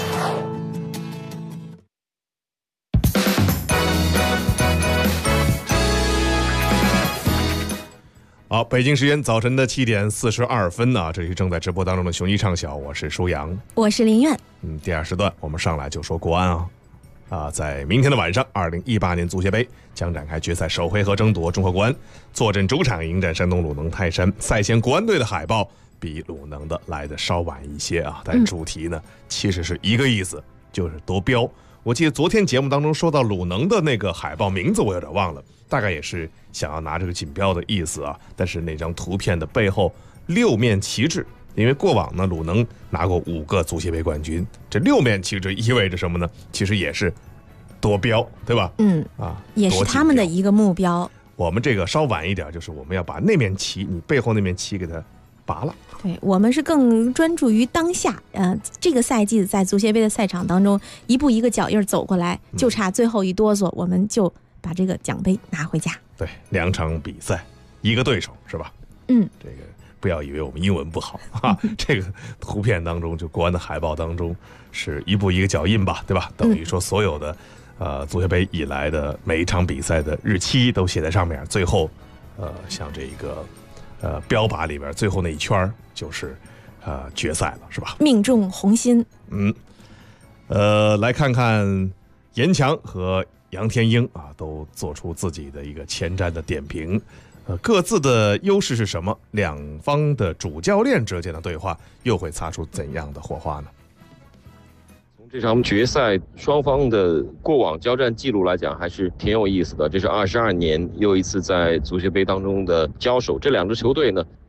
好，北京时间早晨的7点42分啊，这里是正在直播当中的雄一畅晓，我是舒阳， 我是林苑。 第2时段我们上来就说国安在明天的晚上，2018年足协杯将展开决赛首回合争夺，中赫国安坐镇主场迎战山东鲁能泰山。赛前国安队的海报比鲁能的来的稍晚一些啊，但主题呢其实是一个意思，就是夺标。我记得昨天节目当中说到鲁能的那个海报名字我有点忘了，大概也是想要拿这个锦标的意思啊。但是那张图片的背后6面旗帜，因为过往呢鲁能拿过5个足协杯冠军，这6面旗帜意味着什么呢？其实也是夺标，对吧？ 也是他们的一个目标。 我们这个稍晚一点，就是我们要把那面旗，你背后那面旗给它拔了。 对，我们是更专注于当下。这个赛季在足协杯的赛场当中，一步一个脚印走过来，就差最后一哆嗦，我们就把这个奖杯拿回家。 对，2场比赛，1个对手，是吧？ 这个不要以为我们英文不好啊，这个图片当中，就国安的海报当中是一步一个脚印吧，对吧？等于说所有的足协杯以来的每一场比赛的日期都写在上面，最后像这个标靶里边最后那一圈就是决赛了，是吧？ 命中红心。 来看看严强和杨天鹰都做出自己的一个前瞻的点评。各自的优势是什么？两方的主教练之间的对话又会擦出怎样的火花呢？ 从这场决赛双方的过往交战记录来讲，还是挺有意思的。这是22年又一次在足协杯当中的交手，这两支球队呢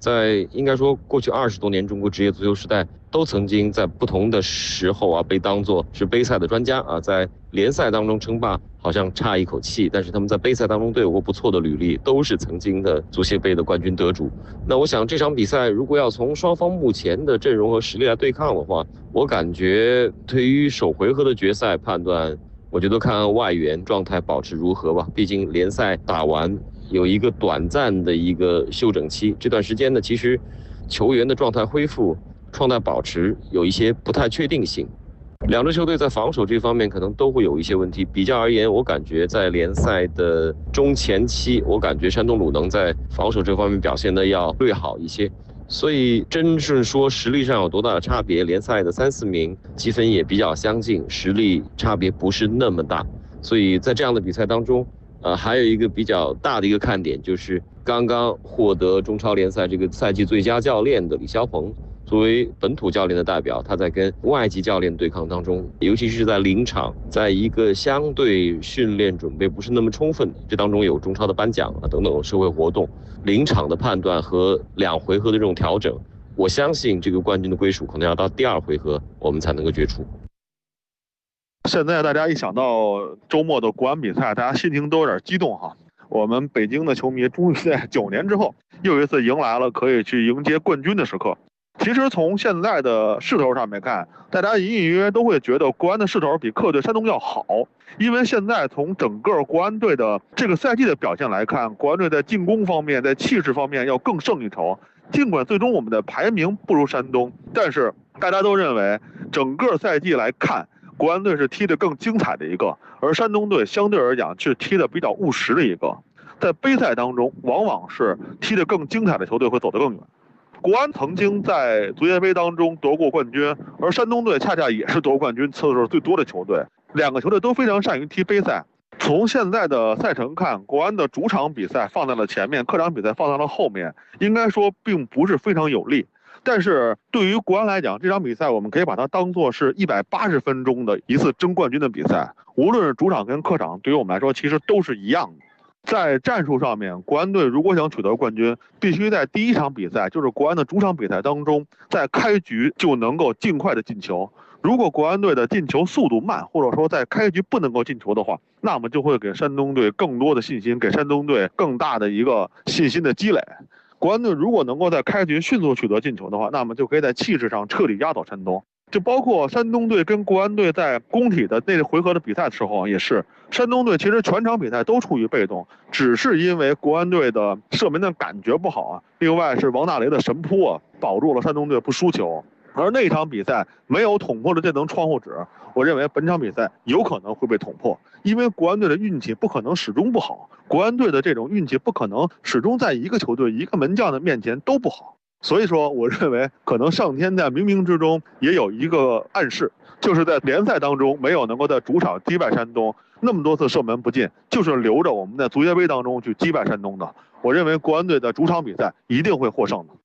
在应该说过去20多年中国职业足球时代，都曾经在不同的时候啊被当作是杯赛的专家啊，在联赛当中称霸好像差一口气，但是他们在杯赛当中都有过不错的履历，都是曾经的足协杯的冠军得主。那我想这场比赛如果要从双方目前的阵容和实力来对抗的话，我感觉对于首回合的决赛判断，我觉得看外援状态保持如何吧，毕竟联赛打完有一个短暂的一个休整期，这段时间呢，其实球员的状态恢复、状态保持有一些不太确定性。两支球队在防守这方面可能都会有一些问题。比较而言，我感觉在联赛的中前期，我感觉山东鲁能在防守这方面表现的要略好一些。所以真是说实力上有多大的差别，联赛的3、4名积分也比较相近，实力差别不是那么大。所以在这样的比赛当中，还有一个比较大的一个看点，就是刚刚获得中超联赛这个赛季最佳教练的李霄鹏，作为本土教练的代表，他在跟外籍教练对抗当中，尤其是在临场，在一个相对训练准备不是那么充分，这当中有中超的颁奖啊等等社会活动，临场的判断和2回合的这种调整，我相信这个冠军的归属可能要到第2回合我们才能够决出。 现在大家一想到周末的国安比赛，大家心情都有点激动哈。我们北京的球迷终于在9年之后又一次迎来了可以去迎接冠军的时刻。其实从现在的势头上面看，大家隐隐约约都会觉得国安的势头比客队山东要好，因为现在从整个国安队的这个赛季的表现来看，国安队在进攻方面、在气势方面要更胜一筹。尽管最终我们的排名不如山东，但是大家都认为整个赛季来看，国安队是踢得更精彩的一个，而山东队相对而言是踢得比较务实的一个。在杯赛当中，往往是踢得更精彩的球队会走得更远。国安曾经在足协杯当中夺过冠军，而山东队恰恰也是夺冠军次数最多的球队。2个球队都非常善于踢杯赛。从现在的赛程看，国安的主场比赛放在了前面，客场比赛放在了后面，应该说并不是非常有利。但是对于国安来讲，这场比赛我们可以把它当作是180分钟的一次争冠军的比赛，无论是主场跟客场，对于我们来说其实都是一样的。在战术上面，国安队如果想取得冠军，必须在第1场比赛，就是国安的主场比赛当中，在开局就能够尽快的进球。如果国安队的进球速度慢，或者说在开局不能够进球的话，那么就会给山东队更多的信心，给山东队更大的一个信心的积累。国安队如果能够在开局迅速取得进球的话，那么就可以在气势上彻底压倒山东。就包括山东队跟国安队在工体的那回合的比赛的时候，也是山东队其实全场比赛都处于被动，只是因为国安队的射门的感觉不好啊，另外是王大雷的神扑啊，保住了山东队不输球。而那场比赛没有捅破的这层窗户纸，我认为本场比赛有可能会被捅破，因为国安队的运气不可能始终不好，国安队的这种运气不可能始终在一个球队一个门将的面前都不好。所以说我认为可能上天在冥冥之中也有一个暗示，就是在联赛当中没有能够在主场击败山东，那么多次射门不进，就是留着我们在足协杯当中去击败山东的。我认为国安队的主场比赛一定会获胜的。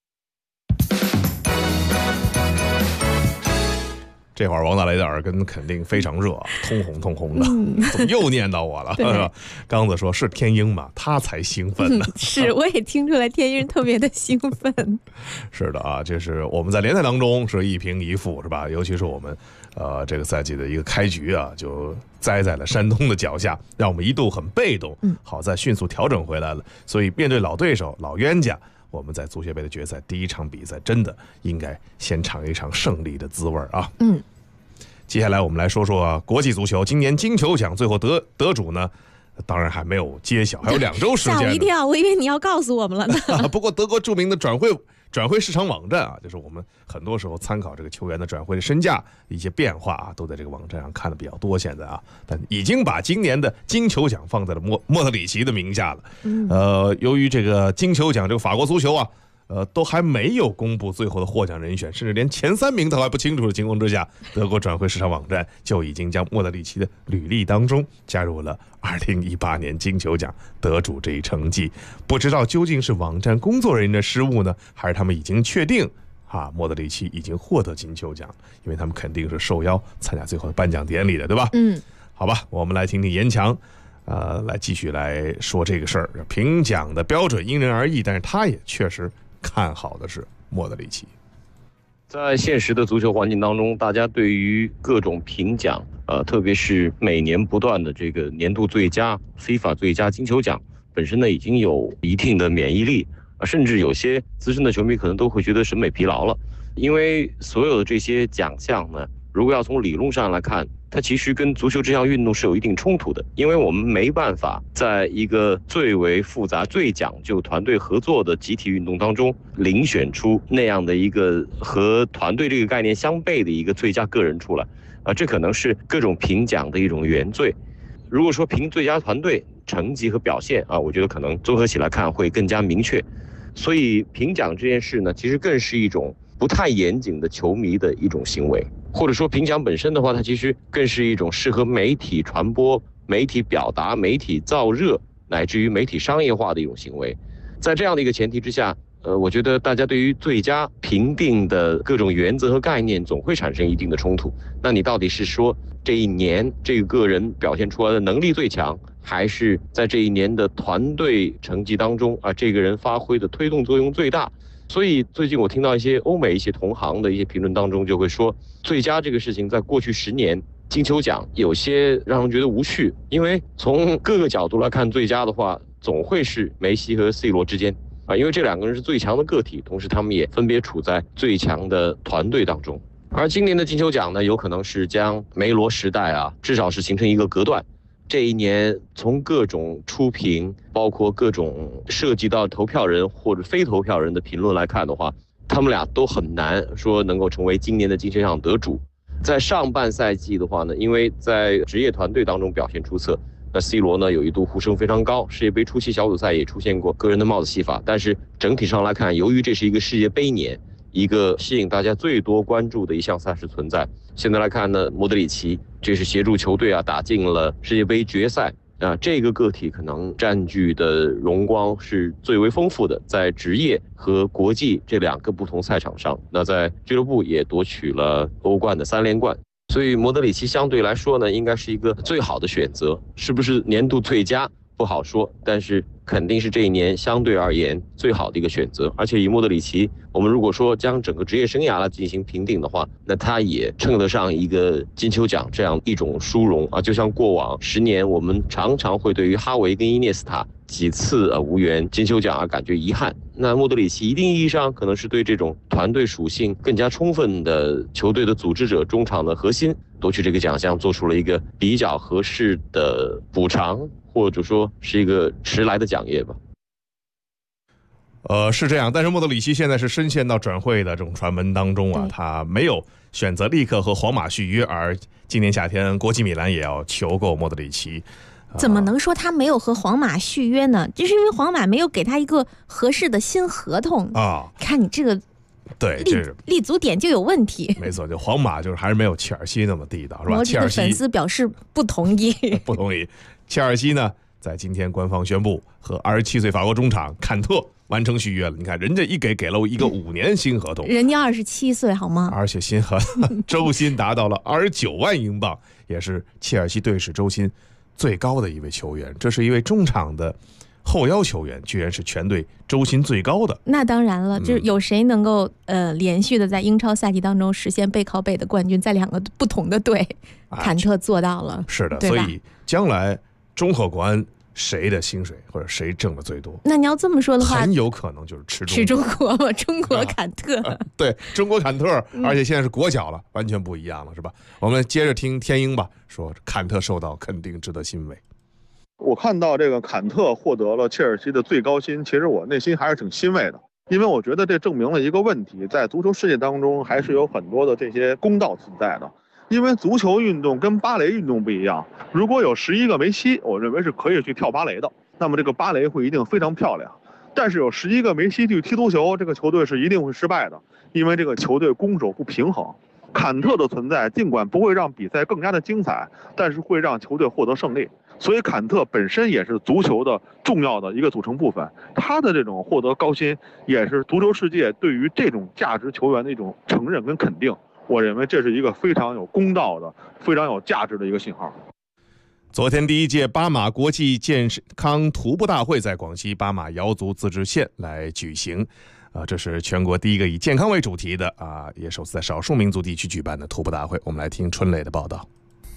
这会儿王大雷的耳根肯定非常热，通红通红的，怎么又念到我了？刚子说是天鹰嘛，他才兴奋呢。 是，我也听出来天鹰特别的兴奋。 是的啊，这是我们在联赛当中是1平1负，是吧？尤其是我们这个赛季的一个开局啊，就栽在了山东的脚下，让我们一度很被动。好在迅速调整回来了，所以面对老对手老冤家，我们在足协杯的决赛第1场比赛真的应该先尝一尝胜利的滋味啊。接下来我们来说说国际足球，今年金球奖最后得主呢，当然还没有揭晓，还有2周时间。吓我一跳，我以为你要告诉我们了呢。 不过德国著名的转会市场网站啊，就是我们很多时候参考这个球员的转会的身价一些变化啊，都在这个网站上看的比较多。现在啊，但已经把今年的金球奖放在了莫特里奇的名下了。由于这个金球奖这个法国足球啊，都还没有公布最后的获奖人选，甚至连前3名都还不清楚的情况之下，德国转会市场网站就已经将莫德里奇的履历当中加入了2018年金球奖得主这一成绩。不知道究竟是网站工作人员的失误呢，还是他们已经确定莫德里奇已经获得金球奖，因为他们肯定是受邀参加最后的颁奖典礼的，对吧？好吧，我们来听听严强来继续来说这个事儿。评奖的标准因人而异，但是他也确实看好的是莫德里奇。 在现实的足球环境当中，大家对于各种评奖，特别是每年不断的这个年度最佳、FIFA 最佳金球奖，本身呢已经有一定的免疫力，甚至有些资深的球迷可能都会觉得审美疲劳了，因为所有的这些奖项呢，如果要从理论上来看，它其实跟足球这项运动是有一定冲突的，因为我们没办法在一个最为复杂、最讲究团队合作的集体运动当中，遴选出那样的一个和团队这个概念相悖的一个最佳个人出来，这可能是各种评奖的一种原罪。如果说评最佳团队成绩和表现我觉得可能综合起来看会更加明确。所以评奖这件事呢，其实更是一种不太严谨的球迷的一种行为，或者说评奖本身的话，它其实更是一种适合媒体传播、媒体表达、媒体造热，乃至于媒体商业化的一种行为。在这样的一个前提之下，我觉得大家对于最佳评定的各种原则和概念总会产生一定的冲突。那你到底是说这一年这个人表现出来的能力最强，还是在这一年的团队成绩当中这个人发挥的推动作用最大？所以最近我听到一些欧美一些同行的一些评论当中就会说，最佳这个事情在过去10年金球奖有些让人觉得无趣，因为从各个角度来看，最佳的话总会是梅西和 C 罗之间因为这两个人是最强的个体，同时他们也分别处在最强的团队当中。而今年的金球奖呢，有可能是将梅罗时代至少是形成一个隔断。这一年从各种初评，包括各种涉及到投票人或者非投票人的评论来看的话，他们俩都很难说能够成为今年的金球奖得主。在上半赛季的话呢，因为在职业团队当中表现出色，那 C 罗呢有一度呼声非常高，世界杯初期小组赛也出现过个人的帽子戏法。但是整体上来看，由于这是一个世界杯年，一个吸引大家最多关注的一项赛事存在，现在来看呢，莫德里奇这是协助球队打进了世界杯决赛这个个体可能占据的荣光是最为丰富的，在职业和国际这两个不同赛场上，那在俱乐部也夺取了欧冠的3连冠。所以莫德里奇相对来说呢，应该是一个最好的选择。是不是年度最佳不好说，但是肯定是这一年相对而言最好的一个选择。而且以莫德里奇，我们如果说将整个职业生涯来进行评定的话，那他也称得上一个金球奖这样一种殊荣就像过往10年，我们常常会对于哈维跟伊涅斯塔几次无缘金球奖感觉遗憾。那莫德里奇一定意义上可能是对这种团队属性更加充分的球队的组织者、中场的核心夺取这个奖项做出了一个比较合适的补偿，或者说是一个迟来的奖业吧。 是这样，但是莫德里奇现在是深陷到转会的这种传闻当中他没有选择立刻和皇马续约，而今年夏天国际米兰也要求购莫德里奇。 怎么能说他没有和皇马续约呢？就是因为皇马没有给他一个合适的新合同看你这个对立足点就有问题。 没错，就皇马就是还是没有切尔西那么地道，是吧？切尔西粉丝表示不同意不同意。切尔西呢在今天官方宣布和27岁法国中场坎特完成续约了。你看人家给了一个5年新合同， 人家27岁好吗？ 而且新合同周薪达到了29万英镑，也是切尔西队史周薪最高的一位球员。这是一位中场的后腰球员，居然是全队周薪最高的。 那当然了，就是有谁能够连续的在英超赛季当中实现背靠背的冠军，在2个不同的队，坎特做到了。 是的，所以将来中赫国安谁的薪水或者谁挣的最多， 那你要这么说的话， 很有可能就是吃中国嘛，中国坎特对，中国坎特而且现在是国脚了，完全不一样了，是吧？我们接着听天鹰吧，说坎特受到肯定，值得欣慰。 我看到这个坎特获得了切尔西的最高薪，其实我内心还是挺欣慰的，因为我觉得这证明了一个问题，在足球世界当中还是有很多的这些公道存在的。因为足球运动跟芭蕾运动不一样，如果有11个梅西，我认为是可以去跳芭蕾的，那么这个芭蕾会一定非常漂亮。但是有11个梅西去踢足球，这个球队是一定会失败的，因为这个球队攻守不平衡。坎特的存在尽管不会让比赛更加的精彩，但是会让球队获得胜利。所以坎特本身也是足球的重要的一个组成部分，他的这种获得高薪也是足球世界对于这种价值球员的一种承认跟肯定。我认为这是一个非常有公道的、非常有价值的一个信号。 昨天第1届巴马国际健康徒步大会在广西巴马瑶族自治县来举行， 这是全国第一个以健康为主题的也首次在少数民族地区举办的徒步大会。我们来听春磊的报道。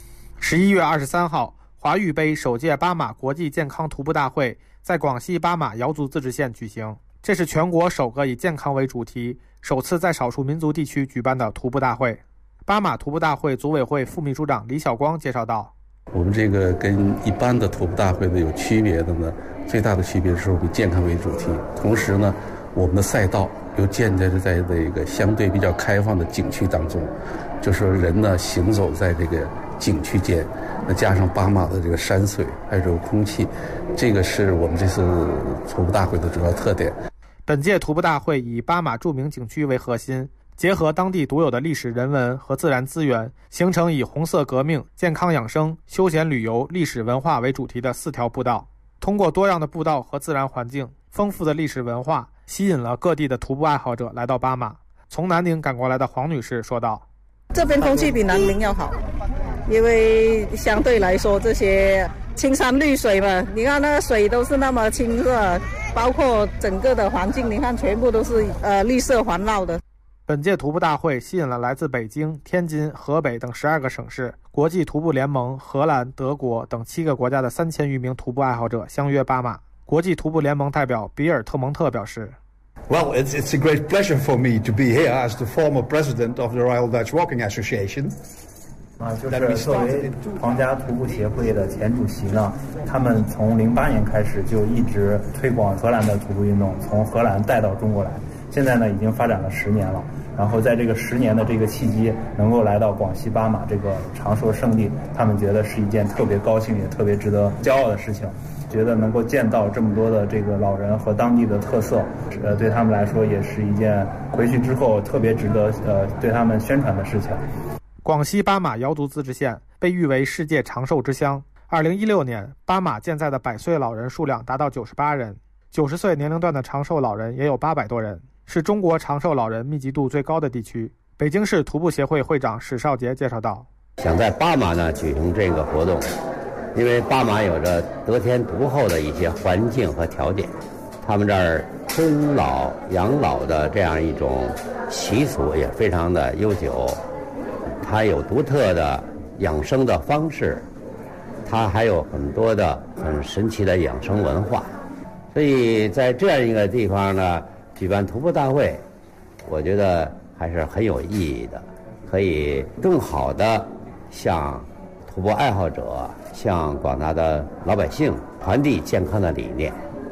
11月23号，华育杯首届巴马国际健康徒步大会在广西巴马瑶族自治县举行，这是全国首个以健康为主题、首次在少数民族地区举办的徒步大会。巴马徒步大会组委会副秘书长李晓光介绍道： 我们这个跟一般的徒步大会呢有区别的呢，最大的区别是我们以健康为主题，同时呢，我们的赛道又建在这个相对比较开放的景区当中，就是人呢行走在这个景区间，那加上巴马的这个山水还有这个空气，这个是我们这次徒步大会的主要特点。 本届徒步大会以巴马著名景区为核心，结合当地独有的历史人文和自然资源，形成以红色革命、健康养生、休闲旅游、历史文化为主题的4条步道。通过多样的步道和自然环境、丰富的历史文化，吸引了各地的徒步爱好者来到巴马。从南宁赶过来的黄女士说道： 这边空气比南宁要好，因为相对来说这些青山绿水嘛，你看那个水都是那么清澈，包括整个的环境，你看全部都是绿色环绕的。 本届徒步大会吸引了来自北京、天津、河北等12个省市、国际徒步联盟、荷兰、德国等7个国家的3000余名徒步爱好者相约巴马。国际徒步联盟代表比尔特蒙特表示 ：Well, it's a great pleasure for me to be here as the former president of the Royal Dutch Walking Association. 就是作为皇家徒步协会的前主席呢，他们从08年开始就一直推广荷兰的徒步运动，从荷兰带到中国来。现在呢，已经发展了10年了。然后在这个10年的这个契机，能够来到广西巴马这个长寿圣地，他们觉得是一件特别高兴也特别值得骄傲的事情。觉得能够见到这么多的这个老人和当地的特色，对他们来说也是一件回去之后特别值得对他们宣传的事情。 广西巴马瑶族自治县被誉为世界长寿之乡。2016年，巴马健在的100岁老人数量达到98人，90岁年龄段的长寿老人也有800多人，是中国长寿老人密集度最高的地区。北京市徒步协会会长史少杰介绍道： 想在巴马呢举行这个活动，因为巴马有着得天独厚的一些环境和条件，他们这儿尊老养老的这样一种习俗也非常的悠久，它有独特的养生的方式，它还有很多的很神奇的养生文化，所以在这样一个地方呢举办徒步大会，我觉得还是很有意义的，可以更好的向徒步爱好者、向广大的老百姓传递健康的理念。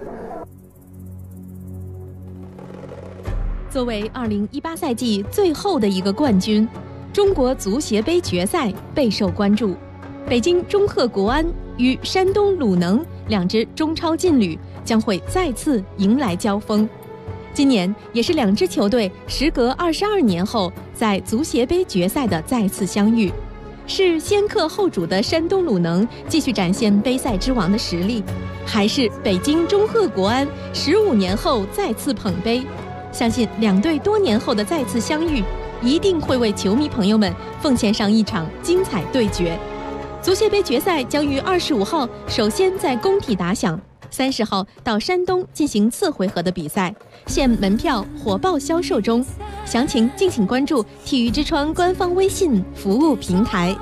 作为2018赛季最后的一个冠军，中国足协杯决赛备受关注。北京中赫国安与山东鲁能2支中超劲旅将会再次迎来交锋。今年也是2支球队时隔22年后在足协杯决赛的再次相遇。是先客后主的山东鲁能继续展现杯赛之王的实力，还是北京中赫国安15年后再次捧杯？相信2队多年后的再次相遇，一定会为球迷朋友们奉献上一场精彩对决。足协杯决赛将于25号首先在工体打响，30号到山东进行次回合的比赛，现门票火爆销售中，详情敬请关注体育之窗官方微信服务平台。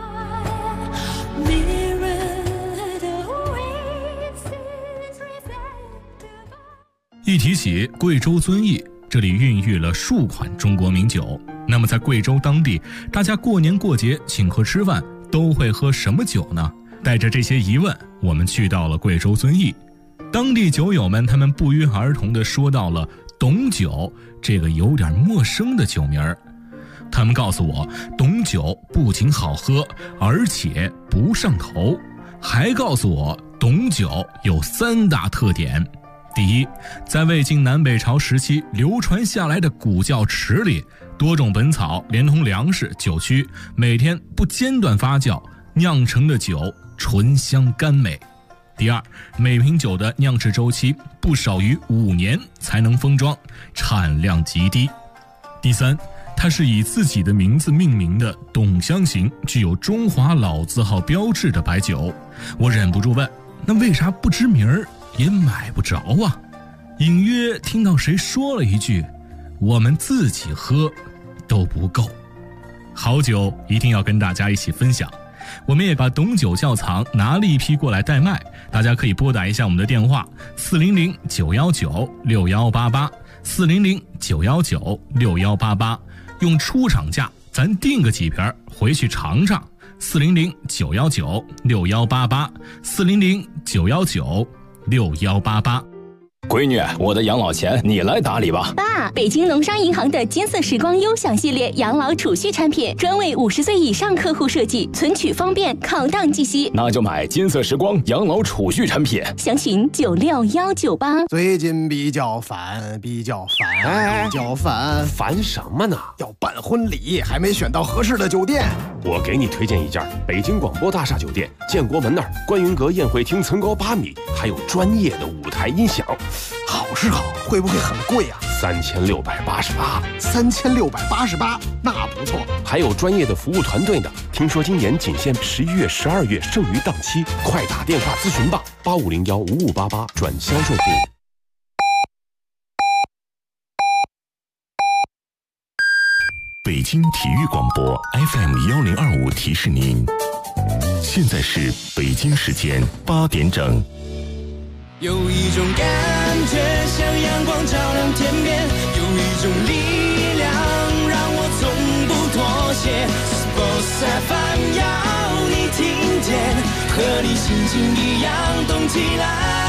一提起贵州遵义，这里孕育了数款中国名酒。那么在贵州当地，大家过年过节请客吃饭都会喝什么酒呢？带着这些疑问，我们去到了贵州遵义。当地酒友们他们不约而同地说到了董酒这个有点陌生的酒名儿。他们告诉我，董酒不仅好喝，而且不上头，还告诉我董酒有3大特点。第一，在魏晋南北朝时期流传下来的古窖池里，多种本草连同粮食、酒曲，每天不间断发酵酿成的酒醇香甘美。第二，每瓶酒的酿制周期不少于5年才能封装，产量极低。第三，它是以自己的名字命名的董香型，具有中华老字号标志的白酒。我忍不住问，那为啥不知名儿也买不着啊？隐约听到谁说了一句， 我们自己喝都不够。好酒一定要跟大家一起分享，我们也把董酒窖藏拿了一批过来代卖，大家可以拨打一下我们的电话400-919-6188，400-919-6188，用出厂价咱订个几瓶回去尝尝。400-919-6188，400-919-6188。 闺女，我的养老钱你来打理吧。 爸，北京农商银行的金色时光优享系列养老储蓄产品，专为50岁以上客户设计，存取方便，考档计息。 那就买金色时光养老储蓄产品， 详询96198。 最近比较烦， 烦什么呢？ 要办婚礼，还没选到合适的酒店。 我给你推荐一家北京广播大厦酒店，建国门那儿观云阁宴会厅层高8米，还有专业的舞台音响。 好是好，会不会很贵啊 ？3688， 那不错。 还有专业的服务团队呢。听说今年仅限11月、12月剩余档期，快打电话咨询吧，85015588转销售部。 北京体育广播 FM1025提示您，现在是北京时间8点整。 有一种感觉像阳光照亮天边，有一种力量让我从不妥协。Sports FM 要你听见，和你心情一样动起来，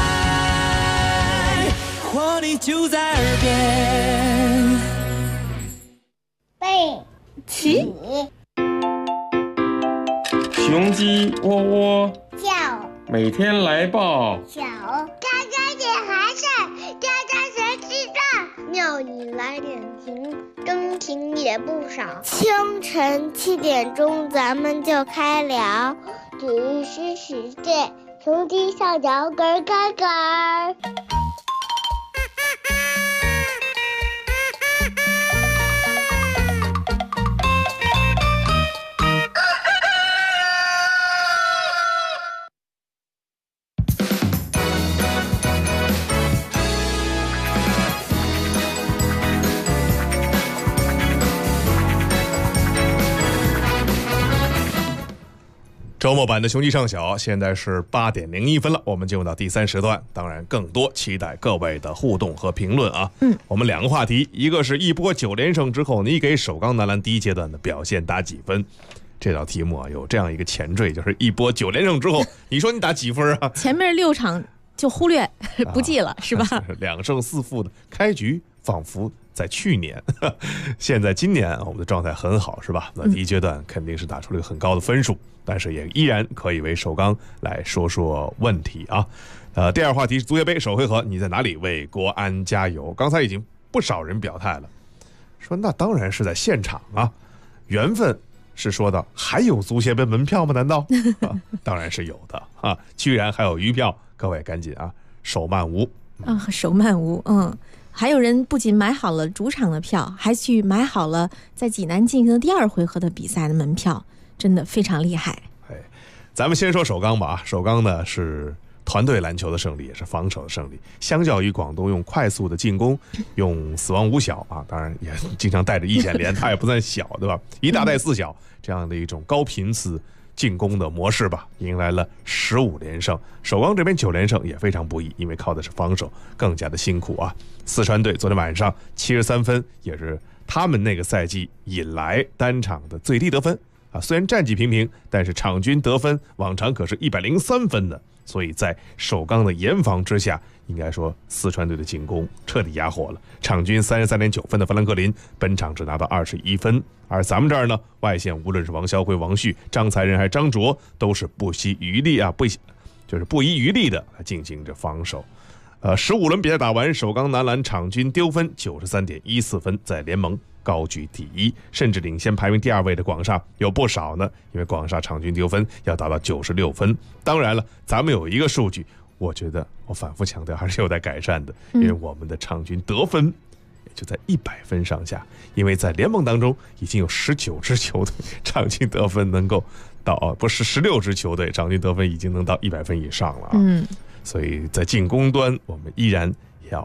活力就在耳边。 背起， 雄鸡喔喔叫， 每天来报小，家家点寒晒，家家谁知道？庙里来点情，真情也不少。清晨7点钟，咱们就开聊，体育新世界，雄鸡小鸟咯咯咯。 周末版的雄鸡上小，现在是8点01分了，我们进入到第3时段，当然更多期待各位的互动和评论啊。我们2个话题，一个是一波9连胜之后，你给首钢男篮第一阶段的表现打几分？这道题目啊，有这样一个前缀，就是一波9连胜之后，你说你打几分啊？ 前面6场就忽略不计了，是吧 ？2胜4负的开局仿佛在去年，现在今年我们的状态很好，是吧？那第一阶段肯定是打出了一个很高的分数，但是也依然可以为首钢来说说问题啊。第2话题是足协杯首回合，你在哪里为国安加油？刚才已经不少人表态了，说那当然是在现场啊。缘分是说的，还有足协杯门票吗？难道？当然是有的啊，居然还有余票，各位赶紧啊，手慢无啊，手慢无。还有人不仅买好了主场的票，还去买好了在济南进行的第2回合的比赛的门票，真的非常厉害。 咱们先说首钢吧。首钢呢是团队篮球的胜利，也是防守的胜利。相较于广东用快速的进攻，用死亡五小啊，当然也经常带着易建联，他也不算小，对吧？一大带4小这样的一种高频次进攻的模式吧，迎来了15连胜。首钢这边9连胜也非常不易，因为靠的是防守，更加的辛苦啊。四川队昨天晚上73分，也是他们那个赛季以来单场的最低得分啊。虽然战绩平平，但是场均得分往常可是103分的，所以在首钢的严防之下，应该说四川队的进攻彻底哑火了。场均33.9分的弗兰克林本场只拿到21分，而咱们这儿呢，外线无论是王潇辉、王旭、张才仁还是张卓，都是不遗余力啊，不遗余力的来进行着防守。15轮比赛打完，首钢男篮场均丢分93.14分，在联盟高居第1，甚至领先排名第2位的广厦有不少呢，因为广厦场均丢分要达到96分。当然了，咱们有一个数据，我觉得我反复强调还是有待改善的，因为我们的场均得分也就在100分上下，因为在联盟当中已经有19支球队场均得分能够到不是16支球队场均得分已经能到100分以上了啊。所以在进攻端我们依然要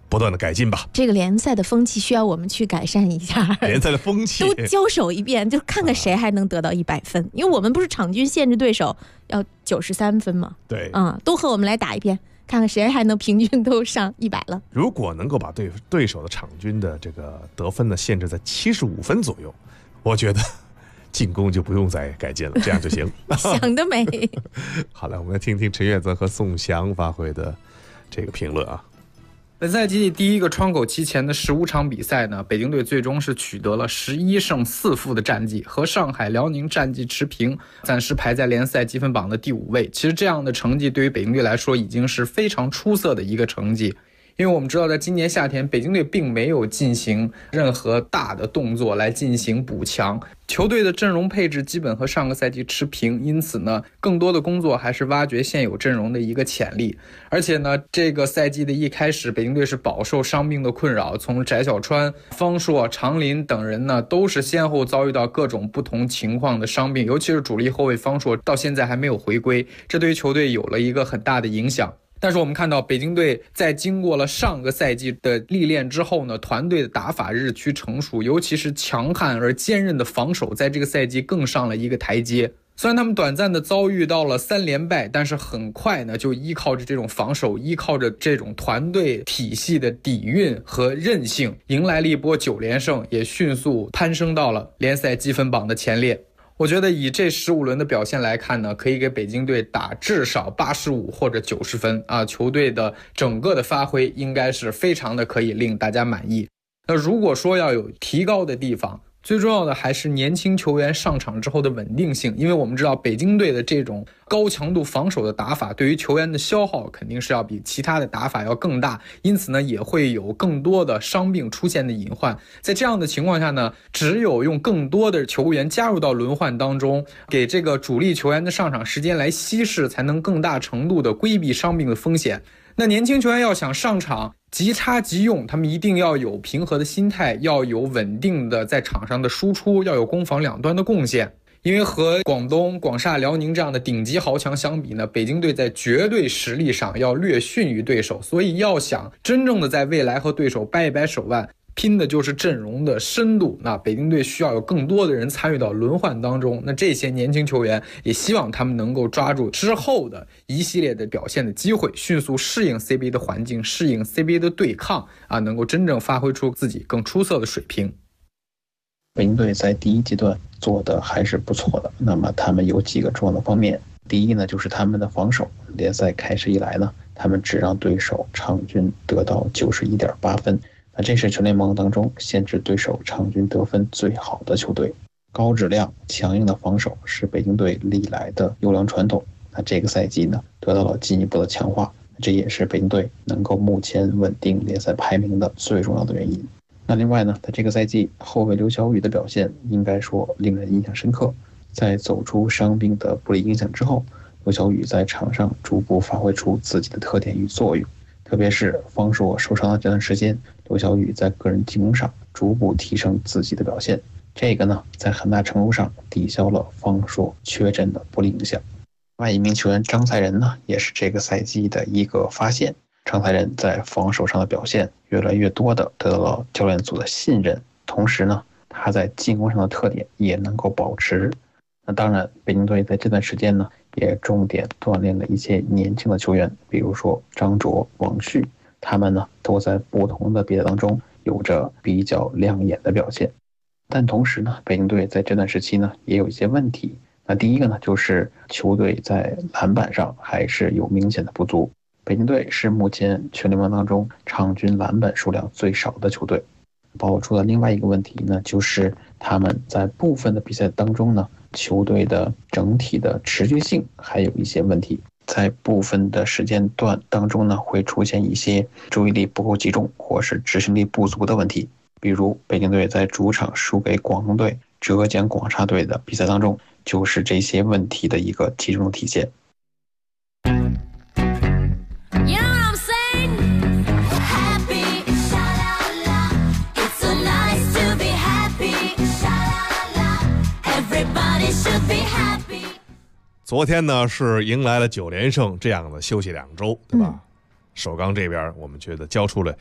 不断的改进吧。 这个联赛的风气需要我们去改善一下。 联赛的风气都交手一遍，就看看谁还能得到100分。因为我们不是场均限制对手要93分吗？ 对， 都和我们来打一遍，看看谁还能平均都上100了。 如果能够把对手的场均的这个得分呢限制在75分左右，我觉得进攻就不用再改进了，这样就行。 想得美。 好了，我们来听听陈月泽和宋翔发挥的这个评论啊。 本赛季第一个窗口期前的15场比赛呢，北京队最终是取得了11胜4负的战绩，和上海辽宁战绩持平，暂时排在联赛积分榜的第5位。其实这样的成绩对于北京队来说已经是非常出色的一个成绩。因为我们知道在今年夏天北京队并没有进行任何大的动作来进行补强，球队的阵容配置基本和上个赛季持平，因此呢更多的工作还是挖掘现有阵容的一个潜力。而且呢这个赛季的一开始北京队是饱受伤病的困扰，从翟小川、方硕、常林等人呢都是先后遭遇到各种不同情况的伤病，尤其是主力后卫方硕到现在还没有回归，这对于球队有了一个很大的影响。但是我们看到北京队在经过了上个赛季的历练之后呢，团队的打法日趋成熟，尤其是强悍而坚韧的防守在这个赛季更上了一个台阶。虽然他们短暂的遭遇到了3连败，但是很快呢就依靠着这种防守，依靠着这种团队体系的底蕴和韧性，迎来了一波9连胜，也迅速攀升到了联赛积分榜的前列。我觉得以这15轮的表现来看呢，可以给北京队打至少85或者90分啊！球队的整个的发挥应该是非常的可以令大家满意。那如果说要有提高的地方，最重要的还是年轻球员上场之后的稳定性，因为我们知道北京队的这种高强度防守的打法对于球员的消耗肯定是要比其他的打法要更大，因此呢也会有更多的伤病出现的隐患。在这样的情况下呢，只有用更多的球员加入到轮换当中，给这个主力球员的上场时间来稀释，才能更大程度的规避伤病的风险。那年轻球员要想上场即插即用，他们一定要有平和的心态，要有稳定的在场上的输出，要有攻防两端的贡献。因为和广东、广厦、辽宁这样的顶级豪强相比呢，北京队在绝对实力上要略逊于对手，所以要想真正的在未来和对手掰一掰手腕，拼的就是阵容的深度。那北京队需要有更多的人参与到轮换当中，那这些年轻球员也希望他们能够抓住之后的一系列的表现的机会，迅速适应 CBA 的环境，适应 CBA 的对抗啊，能够真正发挥出自己更出色的水平。 北京队在第一阶段做的还是不错的，那么他们有几个重要的方面。第一呢，就是他们的防守。联赛开始以来呢，他们只让对手场均得到91.8分，那这是全联盟当中限制对手场均得分最好的球队。高质量强硬的防守是北京队历来的优良传统，那这个赛季呢得到了进一步的强化，这也是北京队能够目前稳定联赛排名的最重要的原因。那另外呢，在这个赛季后卫刘晓宇的表现应该说令人印象深刻。在走出伤病的不利影响之后，刘晓宇在场上逐步发挥出自己的特点与作用，特别是方硕受伤的这段时间，刘晓宇在个人进攻上逐步提升自己的表现，这个呢在很大程度上抵消了方硕缺阵的不利影响。另外一名球员张才仁呢，也是这个赛季的一个发现。张才仁在防守上的表现越来越多的得到了教练组的信任，同时呢他在进攻上的特点也能够保持。那当然北京队在这段时间呢也重点锻炼了一些年轻的球员，比如说张卓、王旭，他们呢都在不同的比赛当中有着比较亮眼的表现。但同时呢，北京队在这段时期呢也有一些问题。那第一个呢，就是球队在篮板上还是有明显的不足。北京队是目前全联盟当中场均篮板数量最少的球队。爆出的另外一个问题呢，就是他们在部分的比赛当中呢，球队的整体的持续性还有一些问题，在部分的时间段当中呢，会出现一些注意力不够集中或是执行力不足的问题。比如北京队在主场输给广东队、浙江广厦队的比赛当中，就是这些问题的一个集中体现。 昨天呢是迎来了9连胜这样的休息2周，对吧？首钢这边我们觉得交出了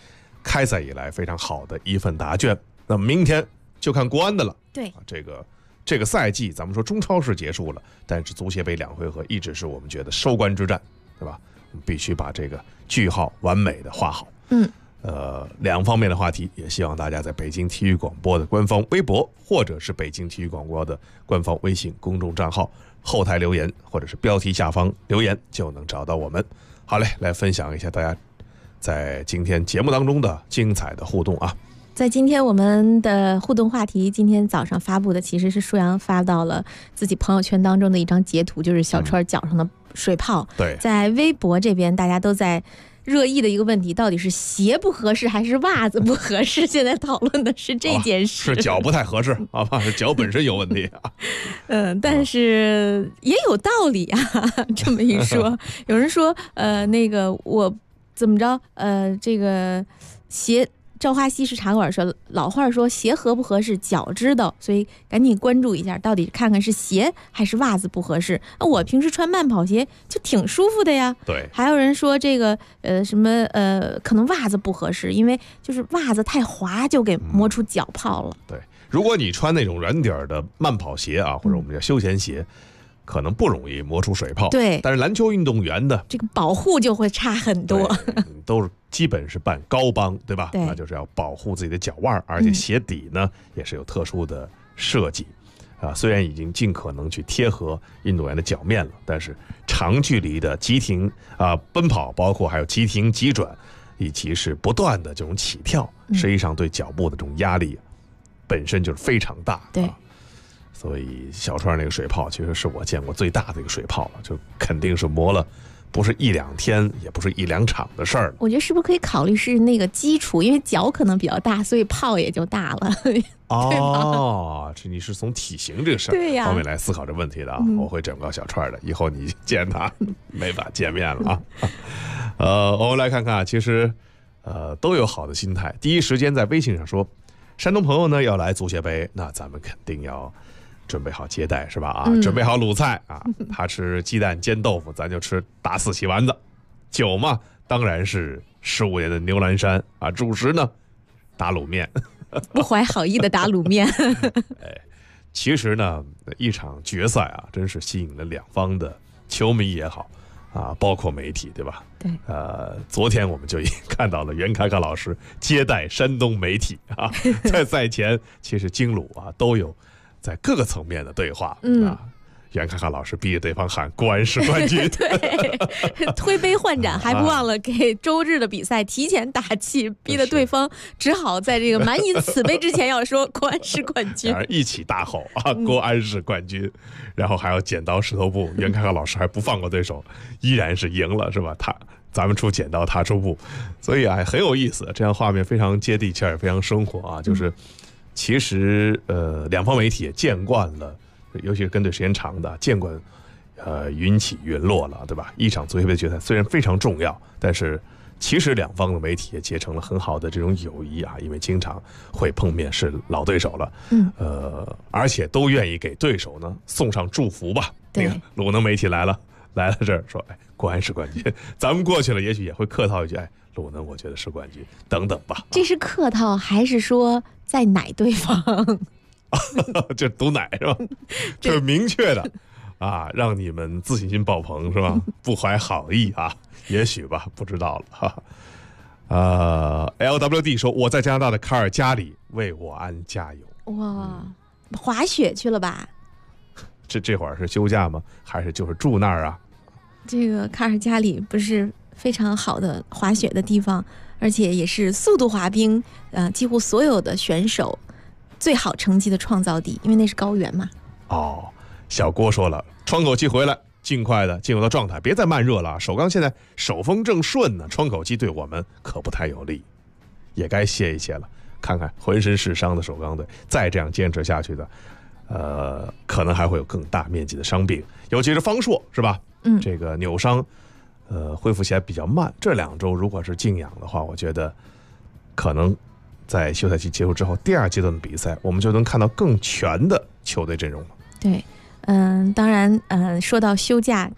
开赛以来非常好的一份答卷。那么明天就看国安的了。 对， 这个赛季咱们说中超是结束了，但是足协杯2回合一直是我们觉得收官之战，对吧？我们必须把这个句号完美的画好。两方面的话题，也希望大家在北京体育广播的官方微博，或者是北京体育广播的官方微信公众账号后台留言，或者是标题下方留言，就能找到我们。好嘞，来分享一下大家在今天节目当中的精彩的互动啊！ 在今天我们的互动话题，今天早上发布的其实是舒阳发到了自己朋友圈当中的一张截图，就是小川脚上的水泡。 对， 在微博这边大家都在热议的一个问题，到底是鞋不合适还是袜子不合适？现在讨论的是这件事。 是脚不太合适，好吧？是脚本身有问题啊。 但是也有道理啊。这么一说，有人说，那个我怎么着？这个鞋。赵花西是茶馆说，老话说鞋合不合适脚知道，所以赶紧关注一下，到底看看是鞋还是袜子不合适。我平时穿慢跑鞋就挺舒服的呀。 对。 还有人说这个可能袜子不合适，因为就是袜子太滑就给磨出脚泡了。 对，如果你穿那种软底儿的慢跑鞋啊，或者我们叫休闲鞋，可能不容易磨出水泡。 对。 但是篮球运动员的这个保护就会差很多。 都是基本是半高帮，对吧？ 对， 那就是要保护自己的脚腕，而且鞋底呢也是有特殊的设计啊。虽然已经尽可能去贴合运动员的脚面了，但是长距离的急停奔跑，包括还有急停急转，以及是不断的这种起跳，实际上对脚部的这种压力本身就是非常大。 对。 所以小川那个水泡其实是我见过最大的一个水泡了，就肯定是磨了。不是1-2天，也不是1-2场的事儿。 我觉得是不是可以考虑是那个基础，因为脚可能比较大，所以泡也就大了。 哦，这你是从体型这个事儿方面来思考这问题的啊。我会整个小串的，以后你见他没法见面了啊。我们来看看，其实都有好的心态，第一时间在微信上说，山东朋友呢要来足协杯，那咱们肯定要准备好接待是吧？准备好卤菜啊，他吃鸡蛋煎豆腐，咱就吃大四喜丸子。酒嘛，当然是15年的牛栏山啊。主食呢，打卤面， 不怀好意的打卤面。 其实呢，一场决赛啊，真是吸引了两方的球迷也好啊，包括媒体，对吧？ 对。 昨天我们就已经看到了袁凯凯老师接待山东媒体啊，在赛前其实京鲁啊都有。在各个层面的对话，袁凯凯老师逼着对方喊国安是冠军， 对，推杯换盏，还不忘了给周日的比赛提前打气，逼得对方只好在这个满饮此杯之前要说国安是冠军， 一起大吼啊，国安是冠军，然后还要剪刀石头布，袁凯凯老师还不放过对手，依然是赢了，是吧？咱们出剪刀，他出布，所以很有意思，这样画面非常接地气儿，非常生活啊，就是。其实两方媒体也见惯了，尤其是跟队时间长的，见惯云起云落了，对吧？一场足协杯决赛虽然非常重要，但是其实两方的媒体也结成了很好的这种友谊啊，因为经常会碰面，是老对手了，而且都愿意给对手呢送上祝福吧。 对， 鲁能媒体来了这儿说，国安是冠军，咱们过去了，也许也会客套一句，鲁能我觉得是冠军等等吧。 这是客套还是说在奶对方？ 这毒奶是吧？这是明确的啊，让你们自信心爆棚是吧？不怀好意啊，也许吧，不知道了哈。LWD 说，我在加拿大的卡尔加里为我安加油。 哇，滑雪去了吧？ 这会儿是休假吗？还是就是住那儿啊？ 这个卡尔加里不是非常好的滑雪的地方，而且也是速度滑冰几乎所有的选手最好成绩的创造地，因为那是高原嘛。 小郭说了，窗口期回来，尽快的进入到状态，别再慢热了。首钢现在手风正顺呢，窗口期对我们可不太有利，也该歇一歇了。看看浑身是伤的首钢队，再这样坚持下去的，可能还会有更大面积的伤病，尤其是方硕是吧？这个扭伤。恢复起来比较慢，这2周如果是静养的话，我觉得可能在休赛期结束之后，第2阶段的比赛，我们就能看到更全的球队阵容了。 对，当然，说到休假，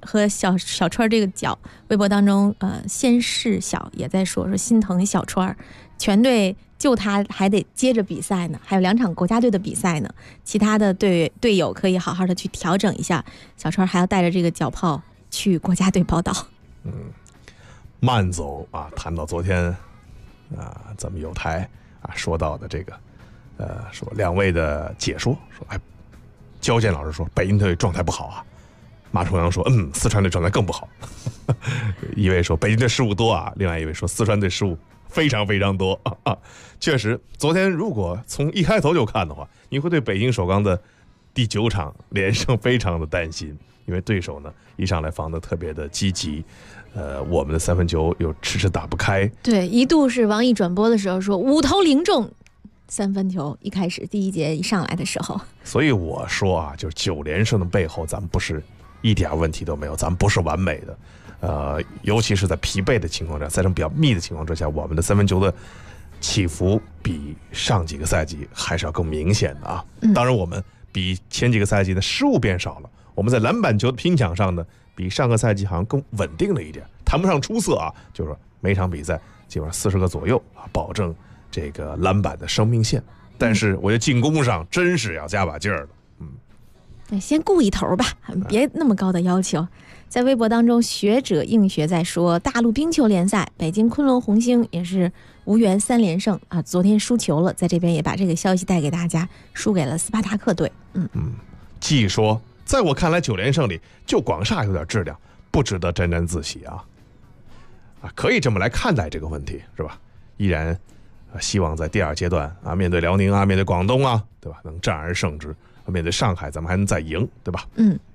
和小川这个脚，微博当中先是小也在说心疼小川，全队就他还得接着比赛呢，还有2场国家队的比赛呢，其他的队友可以好好的去调整一下，小川还要带着这个脚泡去国家队报道。 慢走啊，谈到昨天咱们有台说到的这个说2位的解说，说焦健老师说北京队状态不好啊，马重阳说四川队状态更不好。一位说北京队失误多啊，另外一位说四川队失误非常非常多啊。确实，昨天如果从一开头就看的话，你会对北京首钢的第9场连胜非常的担心，因为对手呢一上来防得特别的积极，我们的3分球又迟迟打不开。 对，一度是王毅转播的时候说5投0中3分球，一开始第1节一上来的时候。所以我说啊，就是9连胜的背后，咱们不是一点问题都没有，咱们不是完美的。尤其是在疲惫的情况下，赛程比较密的情况之下，我们的3分球的起伏比上几个赛季还是要更明显的啊。当然，我们比前几个赛季的失误变少了，我们在篮板球的拼抢上呢，比上个赛季好像更稳定了一点，谈不上出色啊，就是说每场比赛基本上40个左右啊，保证这个篮板的生命线。但是我觉得进攻上真是要加把劲儿了。 对，先顾一头吧，别那么高的要求。在微博当中，学者应学在说，大陆冰球联赛，北京昆仑红星也是无缘3连胜啊，昨天输球了，在这边也把这个消息带给大家，输给了斯巴达克队。 季说，在我看来9连胜里就广厦有点质量，不值得沾沾自喜啊。可以这么来看待这个问题，是吧？依然希望在第2阶段啊，面对辽宁啊，面对广东啊，对吧？能战而胜之。面对上海，咱们还能再赢，对吧？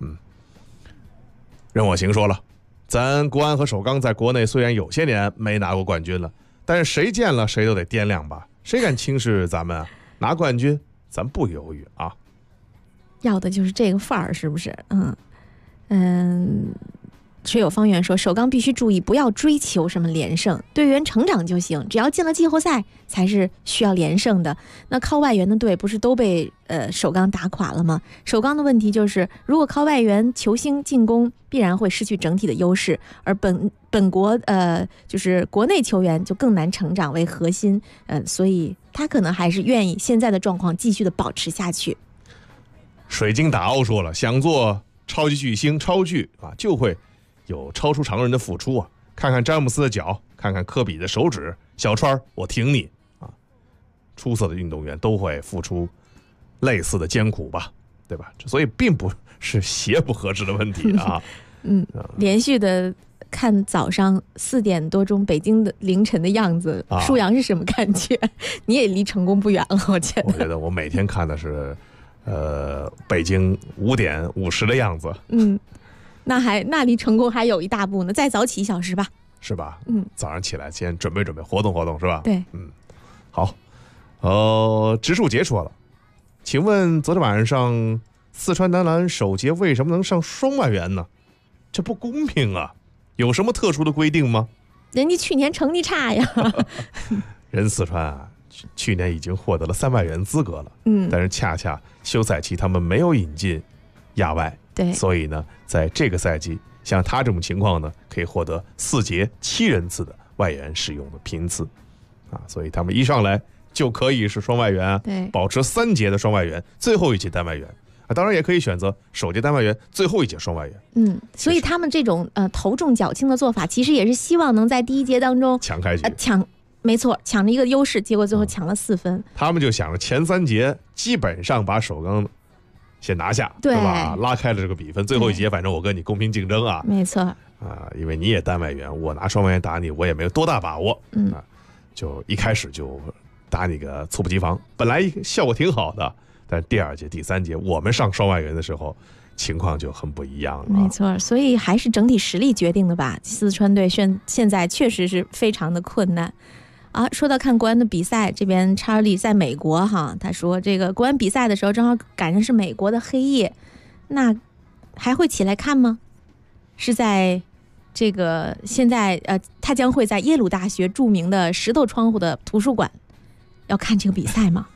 任我行说了，咱国安和首钢在国内虽然有些年没拿过冠军了，但是谁见了谁都得掂量吧？谁敢轻视咱们拿冠军，咱不犹豫啊！ 要的就是这个范儿，是不是？水有方圆说，首钢必须注意，不要追求什么连胜，队员成长就行，只要进了季后赛才是需要连胜的。那靠外援的队不是都被首钢打垮了吗？首钢的问题就是，如果靠外援球星进攻，必然会失去整体的优势，而本国就是国内球员就更难成长为核心，所以他可能还是愿意现在的状况继续的保持下去。 水晶打欧说了，想做超级巨星超巨啊，就会有超出常人的付出啊！看看詹姆斯的脚，看看科比的手指，小川我挺你啊！出色的运动员都会付出类似的艰苦吧，对吧？所以并不是鞋不合适的问题啊。 连续的看早上4点多钟北京的凌晨的样子，舒阳是什么感觉？你也离成功不远了，我觉得我每天看的是北京5点50的样子。 那离成功还有一大步呢，再早起1小时吧， 是吧？早上起来先准备活动活动，是吧？ 对， 好。植树杰说了，请问昨天晚上四川男篮首节为什么能上双外援呢？这不公平啊！有什么特殊的规定吗？ 人家去年成绩差呀。 人四川去年已经获得了3外援资格了，但是恰恰休赛期他们没有引进亚外。 对， 所以呢，在这个赛季，像他这种情况呢，可以获得4节7人次的外援使用的频次，所以他们一上来就可以是双外援， 对， 保持3节的双外援，最后1节单外援，当然也可以选择首节单外援，最后1节双外援。 所以他们这种头重脚轻的做法，其实也是希望能在第1节当中抢开局， 没错，抢着一个优势，结果最后抢了4分。 他们就想着前3节基本上把首钢先拿下，对吧？拉开了这个比分，最后1节反正我跟你公平竞争啊， 没错因为你也单外援，我拿双外援打你，我也没有多大把握，就一开始就打你个猝不及防，本来效果挺好的，但是第2节、第3节我们上双外援的时候，情况就很不一样了。 没错，所以还是整体实力决定的吧。四川队现在确实是非常的困难。说到看国安的比赛，这边查理在美国他说这个国安比赛的时候正好赶上是美国的黑夜，那还会起来看吗？是在这个现在他将会在耶鲁大学著名的石头窗户的图书馆要看这个比赛吗？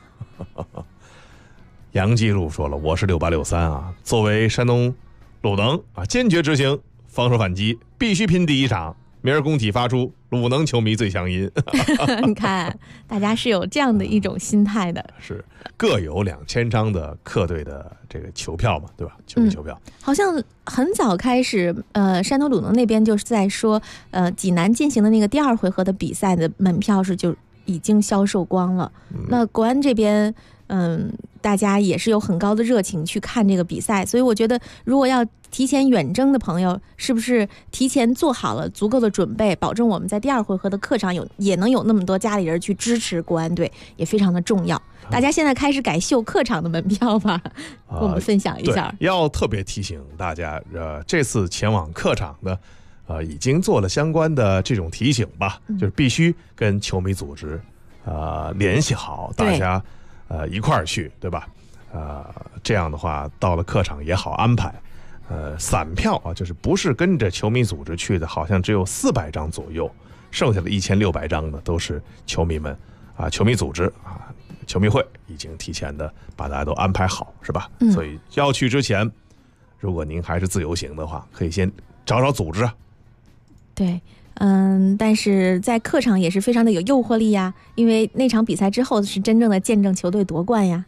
杨继路说了，我是6863作为山东鲁能坚决执行防守反击，必须拼第一场。明儿工体发出鲁能球迷最强音。 你看，大家是有这样的一种心态的。 是各有2000张的客队的这个球票嘛，对吧？球迷球票。 好像很早开始，山东鲁能那边就是在说，济南进行的那个第2回合的比赛的门票是就已经销售光了。那国安这边，大家也是有很高的热情去看这个比赛，所以我觉得如果要提前远征的朋友，是不是提前做好了足够的准备，保证我们在第2回合的客场也能有那么多家里人去支持国安队，也非常的重要。大家现在开始改秀客场的门票吧，跟我们分享一下。 要特别提醒大家，这次前往客场的，已经做了相关的这种提醒吧，就是必须跟球迷组织联系好，大家一块儿去，对吧？这样的话到了客场也好安排。散票啊，就是不是跟着球迷组织去的，好像只有400张左右，剩下的1600张呢都是球迷们球迷组织球迷会已经提前的把大家都安排好，是吧？所以要去之前，如果您还是自由行的话，可以先找找组织。 对，但是在客场也是非常的有诱惑力呀，因为那场比赛之后是真正的见证球队夺冠呀。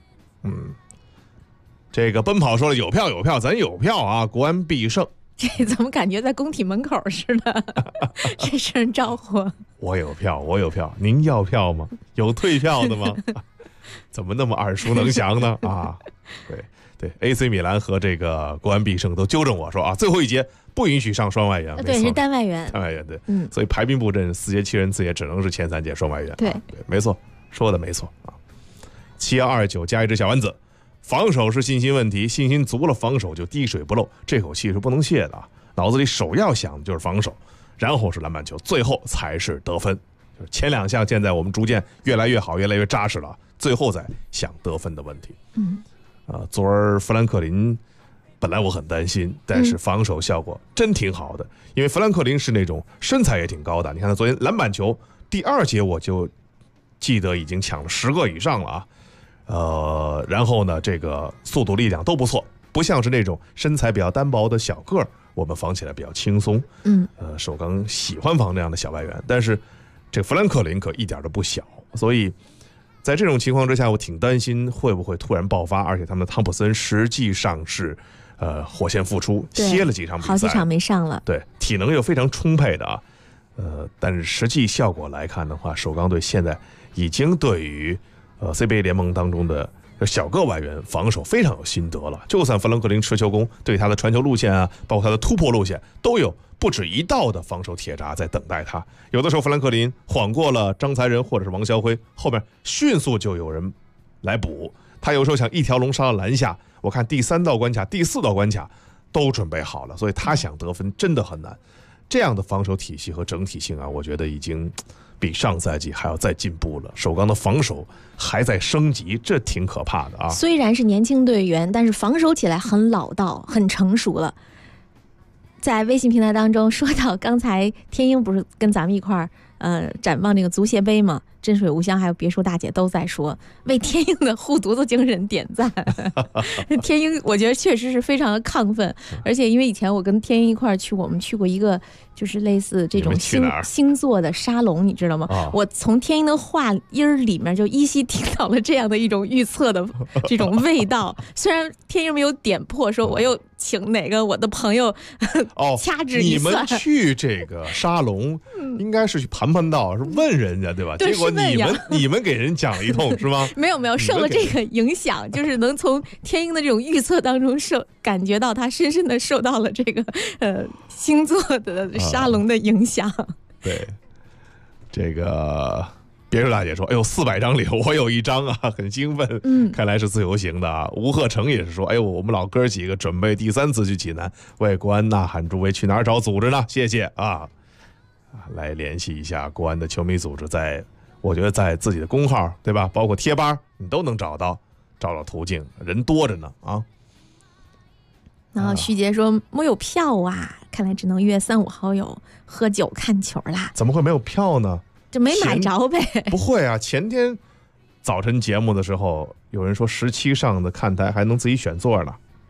这个奔跑说了有票有票，咱有票啊，国安必胜。 这怎么感觉在工体门口似的？这声招呼。 我有票，我有票，您要票吗？有退票的吗？怎么那么耳熟能详呢？对 ，AC 米兰和这个国安必胜都纠正我说最后一节不允许上双外援。 对，是单外援。 单外援对，所以排兵布阵4节7人次也只能是前3节双外援。 对， 没错，说的没错7129加一只小丸子。防守是信心问题，信心足了，防守就滴水不漏，这口气是不能泄的脑子里首要想的就是防守，然后是篮板球，最后才是得分。就是前2项现在我们逐渐越来越好，越来越扎实了，最后再想得分的问题。昨儿富兰克林本来我很担心，但是防守效果真挺好的，因为富兰克林是那种身材也挺高的，你看他昨天篮板球第2节我就记得已经抢了10个以上了然后呢，这个速度力量都不错，不像是那种身材比较单薄的小个儿，我们防起来比较轻松。首钢喜欢防这样的小外援，但是这富兰克林可一点都不小，所以在这种情况之下，我挺担心会不会突然爆发，而且他们的汤普森实际上是火线复出，歇了几场比赛， 好几场没上了， 对，体能又非常充沛的但是实际效果来看的话，首钢队现在已经对于CBA 联盟当中的小个外援防守非常有心得了，就算富兰克林持球攻，对他的传球路线包括他的突破路线都有不止一道的防守铁闸在等待他。有的时候富兰克林晃过了张才仁或者是王霄辉，后面迅速就有人来补，他有时候想一条龙杀到篮下，我看第3道关卡第4道关卡都准备好了，所以他想得分真的很难。这样的防守体系和整体性我觉得已经比上赛季还要再进步了，首钢的防守还在升级，这挺可怕的虽然是年轻队员，但是防守起来很老道，很成熟了。在微信平台当中说到，刚才天鹰不是跟咱们一块儿展望这个足协杯嘛，真水无香还有别墅大姐都在说为天鹰的护犊子精神点赞。天鹰我觉得确实是非常的亢奋，而且因为以前我跟天鹰一块儿我们去过一个就是类似这种星座的沙龙，你知道吗？我从天鹰的话音里面就依稀听到了这样的一种预测的这种味道。虽然天鹰没有点破说我又请哪个我的朋友掐指一算， 你们去这个沙龙应该是去盘道，是问人家对吧？结果你们给人讲一通是吗？ 没有受了这个影响，就是能从天鹰的这种预测当中感觉到他深深的受到了这个星座的沙龙的影响。 对，这个别墅大姐说哎呦400张里我有1张很兴奋。看来是自由行的吴鹤成也是说哎呦我们老哥几个准备第3次去济南为国安呐喊诸位去哪儿找组织呢？谢谢来联系一下国安的球迷组织，我觉得在自己的公号对吧，包括贴吧你都能找到途径，人多着呢然后徐杰说没有票看来只能约3、5好友喝酒看球啦。 怎么会没有票呢？ 这没买着呗。 不会前天早晨节目的时候有人说17上的看台还能自己选座呢。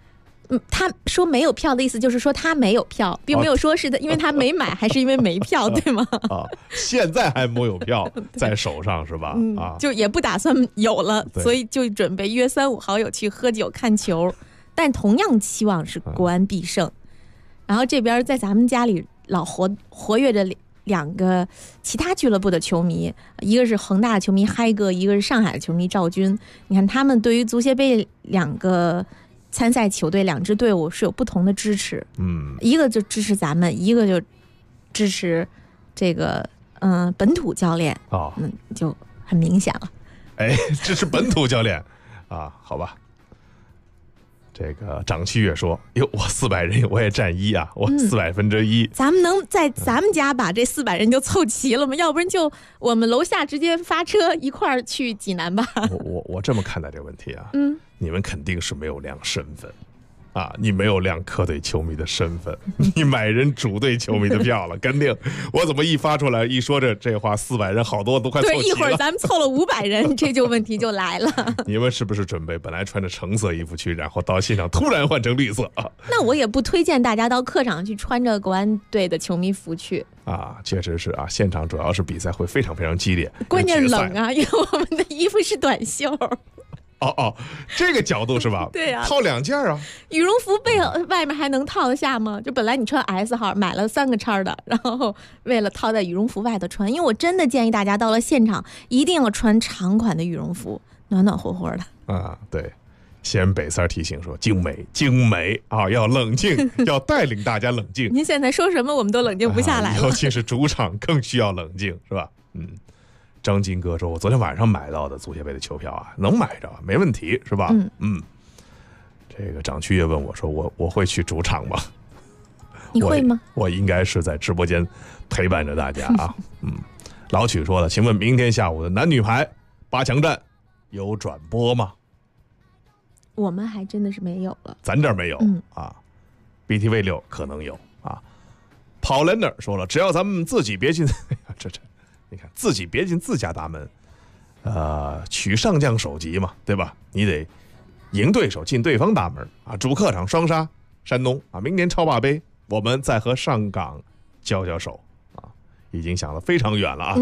他说没有票的意思就是说他没有票，并没有说是因为他没买还是因为没票，对吗？ 现在还没有票在手上是吧？ 就也不打算有了，所以就准备约3、5好友去喝酒看球，但同样期望是国安必胜。然后这边在咱们家里老活跃着2个其他俱乐部的球迷，一个是恒大的球迷嗨哥，一个是上海的球迷赵军。你看他们对于足协杯2个参赛球队2支队伍是有不同的支持，一个就支持咱们，一个就支持这个本土教练就很明显了。 支持本土教练啊，好吧。这个张旭月说：“哟，我400人我也占1啊，我1/4。 咱们能在咱们家把这400人就凑齐了吗？要不然就我们楼下直接发车一块儿去济南吧。” 我这么看待这个问题啊，你们肯定是没有亮身份啊，你没有亮客队球迷的身份，你买人主队球迷的票了，肯定。我怎么一发出来一说这话，400人好多都快凑齐了。 对，一会儿咱们凑了500人，这就问题就来了。 你们是不是准备本来穿着橙色衣服去，然后到现场突然换成绿色啊？ 那我也不推荐大家到客场去穿着国安队的球迷服去啊，确实是啊，现场主要是比赛会非常非常激烈， 关键冷啊，因为我们的衣服是短袖。 这个角度是吧？ 对呀， 套2件啊。 羽绒服外面还能套得下吗？就本来你穿 S 号，买了3个叉的，然后为了套在羽绒服外头穿。因为我真的建议大家到了现场一定要穿长款的羽绒服，暖暖和和的啊。对，先北三提醒说精美啊，要冷静，要带领大家冷静。 您现在说什么我们都冷静不下来了， 尤其是主场更需要冷静，是吧？张金哥说：“我昨天晚上买到的足协杯的球票啊，能买着，没问题，是吧？”这个张旭也问我说：“我会去主场吗？” 你会吗？ 我应该是在直播间陪伴着大家啊。老曲说了，请问明天下午的男女排8强战有转播吗？ 我们还真的是没有了， 咱这儿没有啊。BTV6 可能有啊。Paul Lenner 说了，只要咱们自己别进，这。你看，自己别进自家大门，取上将首级嘛，对吧？你得赢对手，进对方大门啊！主客场双杀山东啊！明年超霸杯，我们再和上港交手啊！已经想得非常远了啊！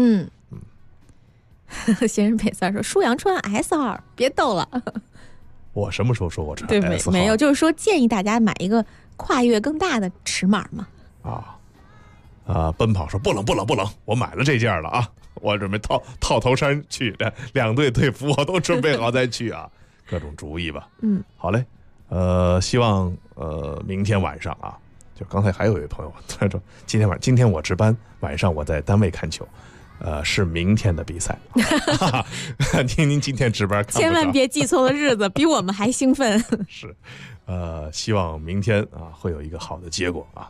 先生北三说，舒阳穿 S 号，别逗了。 我什么时候说我穿 S 号？对，没有，就是说建议大家买一个跨越更大的尺码嘛。 奔跑说不冷，我买了这件了啊！我准备套头衫去，2队队服我都准备好再去啊！各种主意吧。好嘞，希望明天晚上啊，就刚才还有一位朋友他说今天我值班，晚上我在单位看球，是明天的比赛。您今天值班看不着， 千万别记错了日子，比我们还兴奋。 是，希望明天啊会有一个好的结果啊。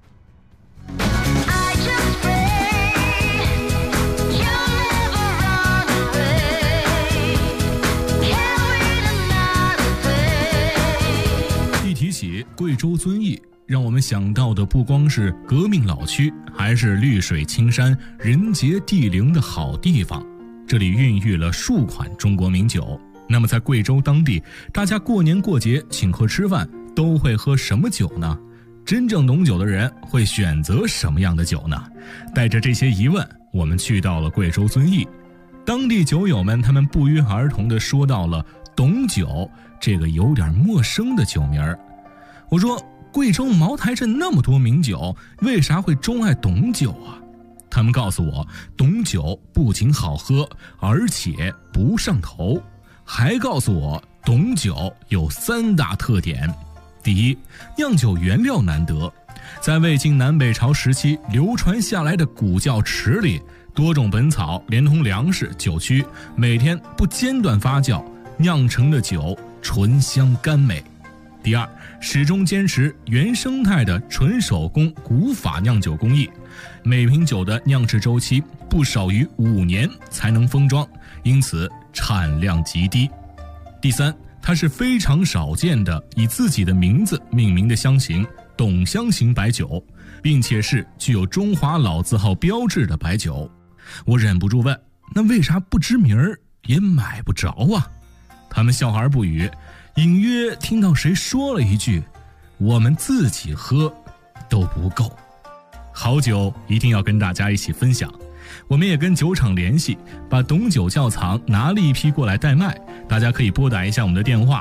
一提起贵州遵义，让我们想到的不光是革命老区，还是绿水青山、人杰地灵的好地方。这里孕育了数款中国名酒。那么在贵州当地，大家过年过节请客吃饭都会喝什么酒呢？真正懂酒的人会选择什么样的酒呢？带着这些疑问，我们去到了贵州遵义。当地酒友们他们不约而同地说到了董酒这个有点陌生的酒名儿。我说，贵州茅台镇那么多名酒，为啥会钟爱董酒啊？他们告诉我，董酒不仅好喝，而且不上头，还告诉我董酒有3大特点。第一，酿酒原料难得，在魏晋南北朝时期流传下来的古窖池里，多种本草连同粮食、酒曲，每天不间断发酵，酿成的酒醇香甘美。第二，始终坚持原生态的纯手工古法酿酒工艺，每瓶酒的酿制周期不少于5年才能封装，因此产量极低。第三，它是非常少见的以自己的名字命名的香型董香型白酒，并且是具有中华老字号标志的白酒。我忍不住问，那为啥不知名儿也买不着啊？他们笑而不语，隐约听到谁说了一句， 我们自己喝都不够。好酒一定要跟大家一起分享，我们也跟酒厂联系，把董酒窖藏拿了一批过来代卖，大家可以拨打一下我们的电话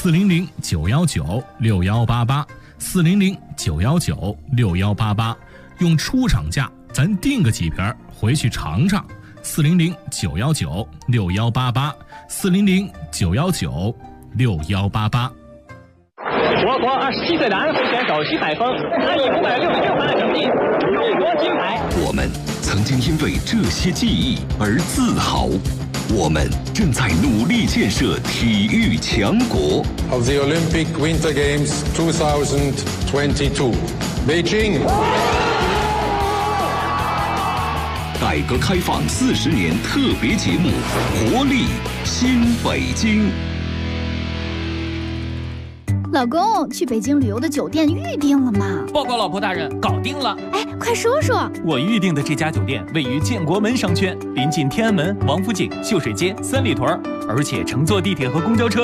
400-919-6188 400-919-6188，用出厂价咱订个几瓶回去尝尝。400-919-6188 400-919-6188。 我国27岁的安徽选手徐海峰，他以566分的成绩勇夺金牌。 我们曾经因为这些记忆而自豪，我们正在努力建设体育强国。 Of the Olympic Winter Games 2022, Beijing。 改革开放40年特别节目，活力新北京。 老公，去北京旅游的酒店预定了吗？ 报告老婆大人，搞定了。 哎，快说说。 我预定的这家酒店位于建国门商圈，临近天安门、王府井、秀水街、三里屯，而且乘坐地铁和公交车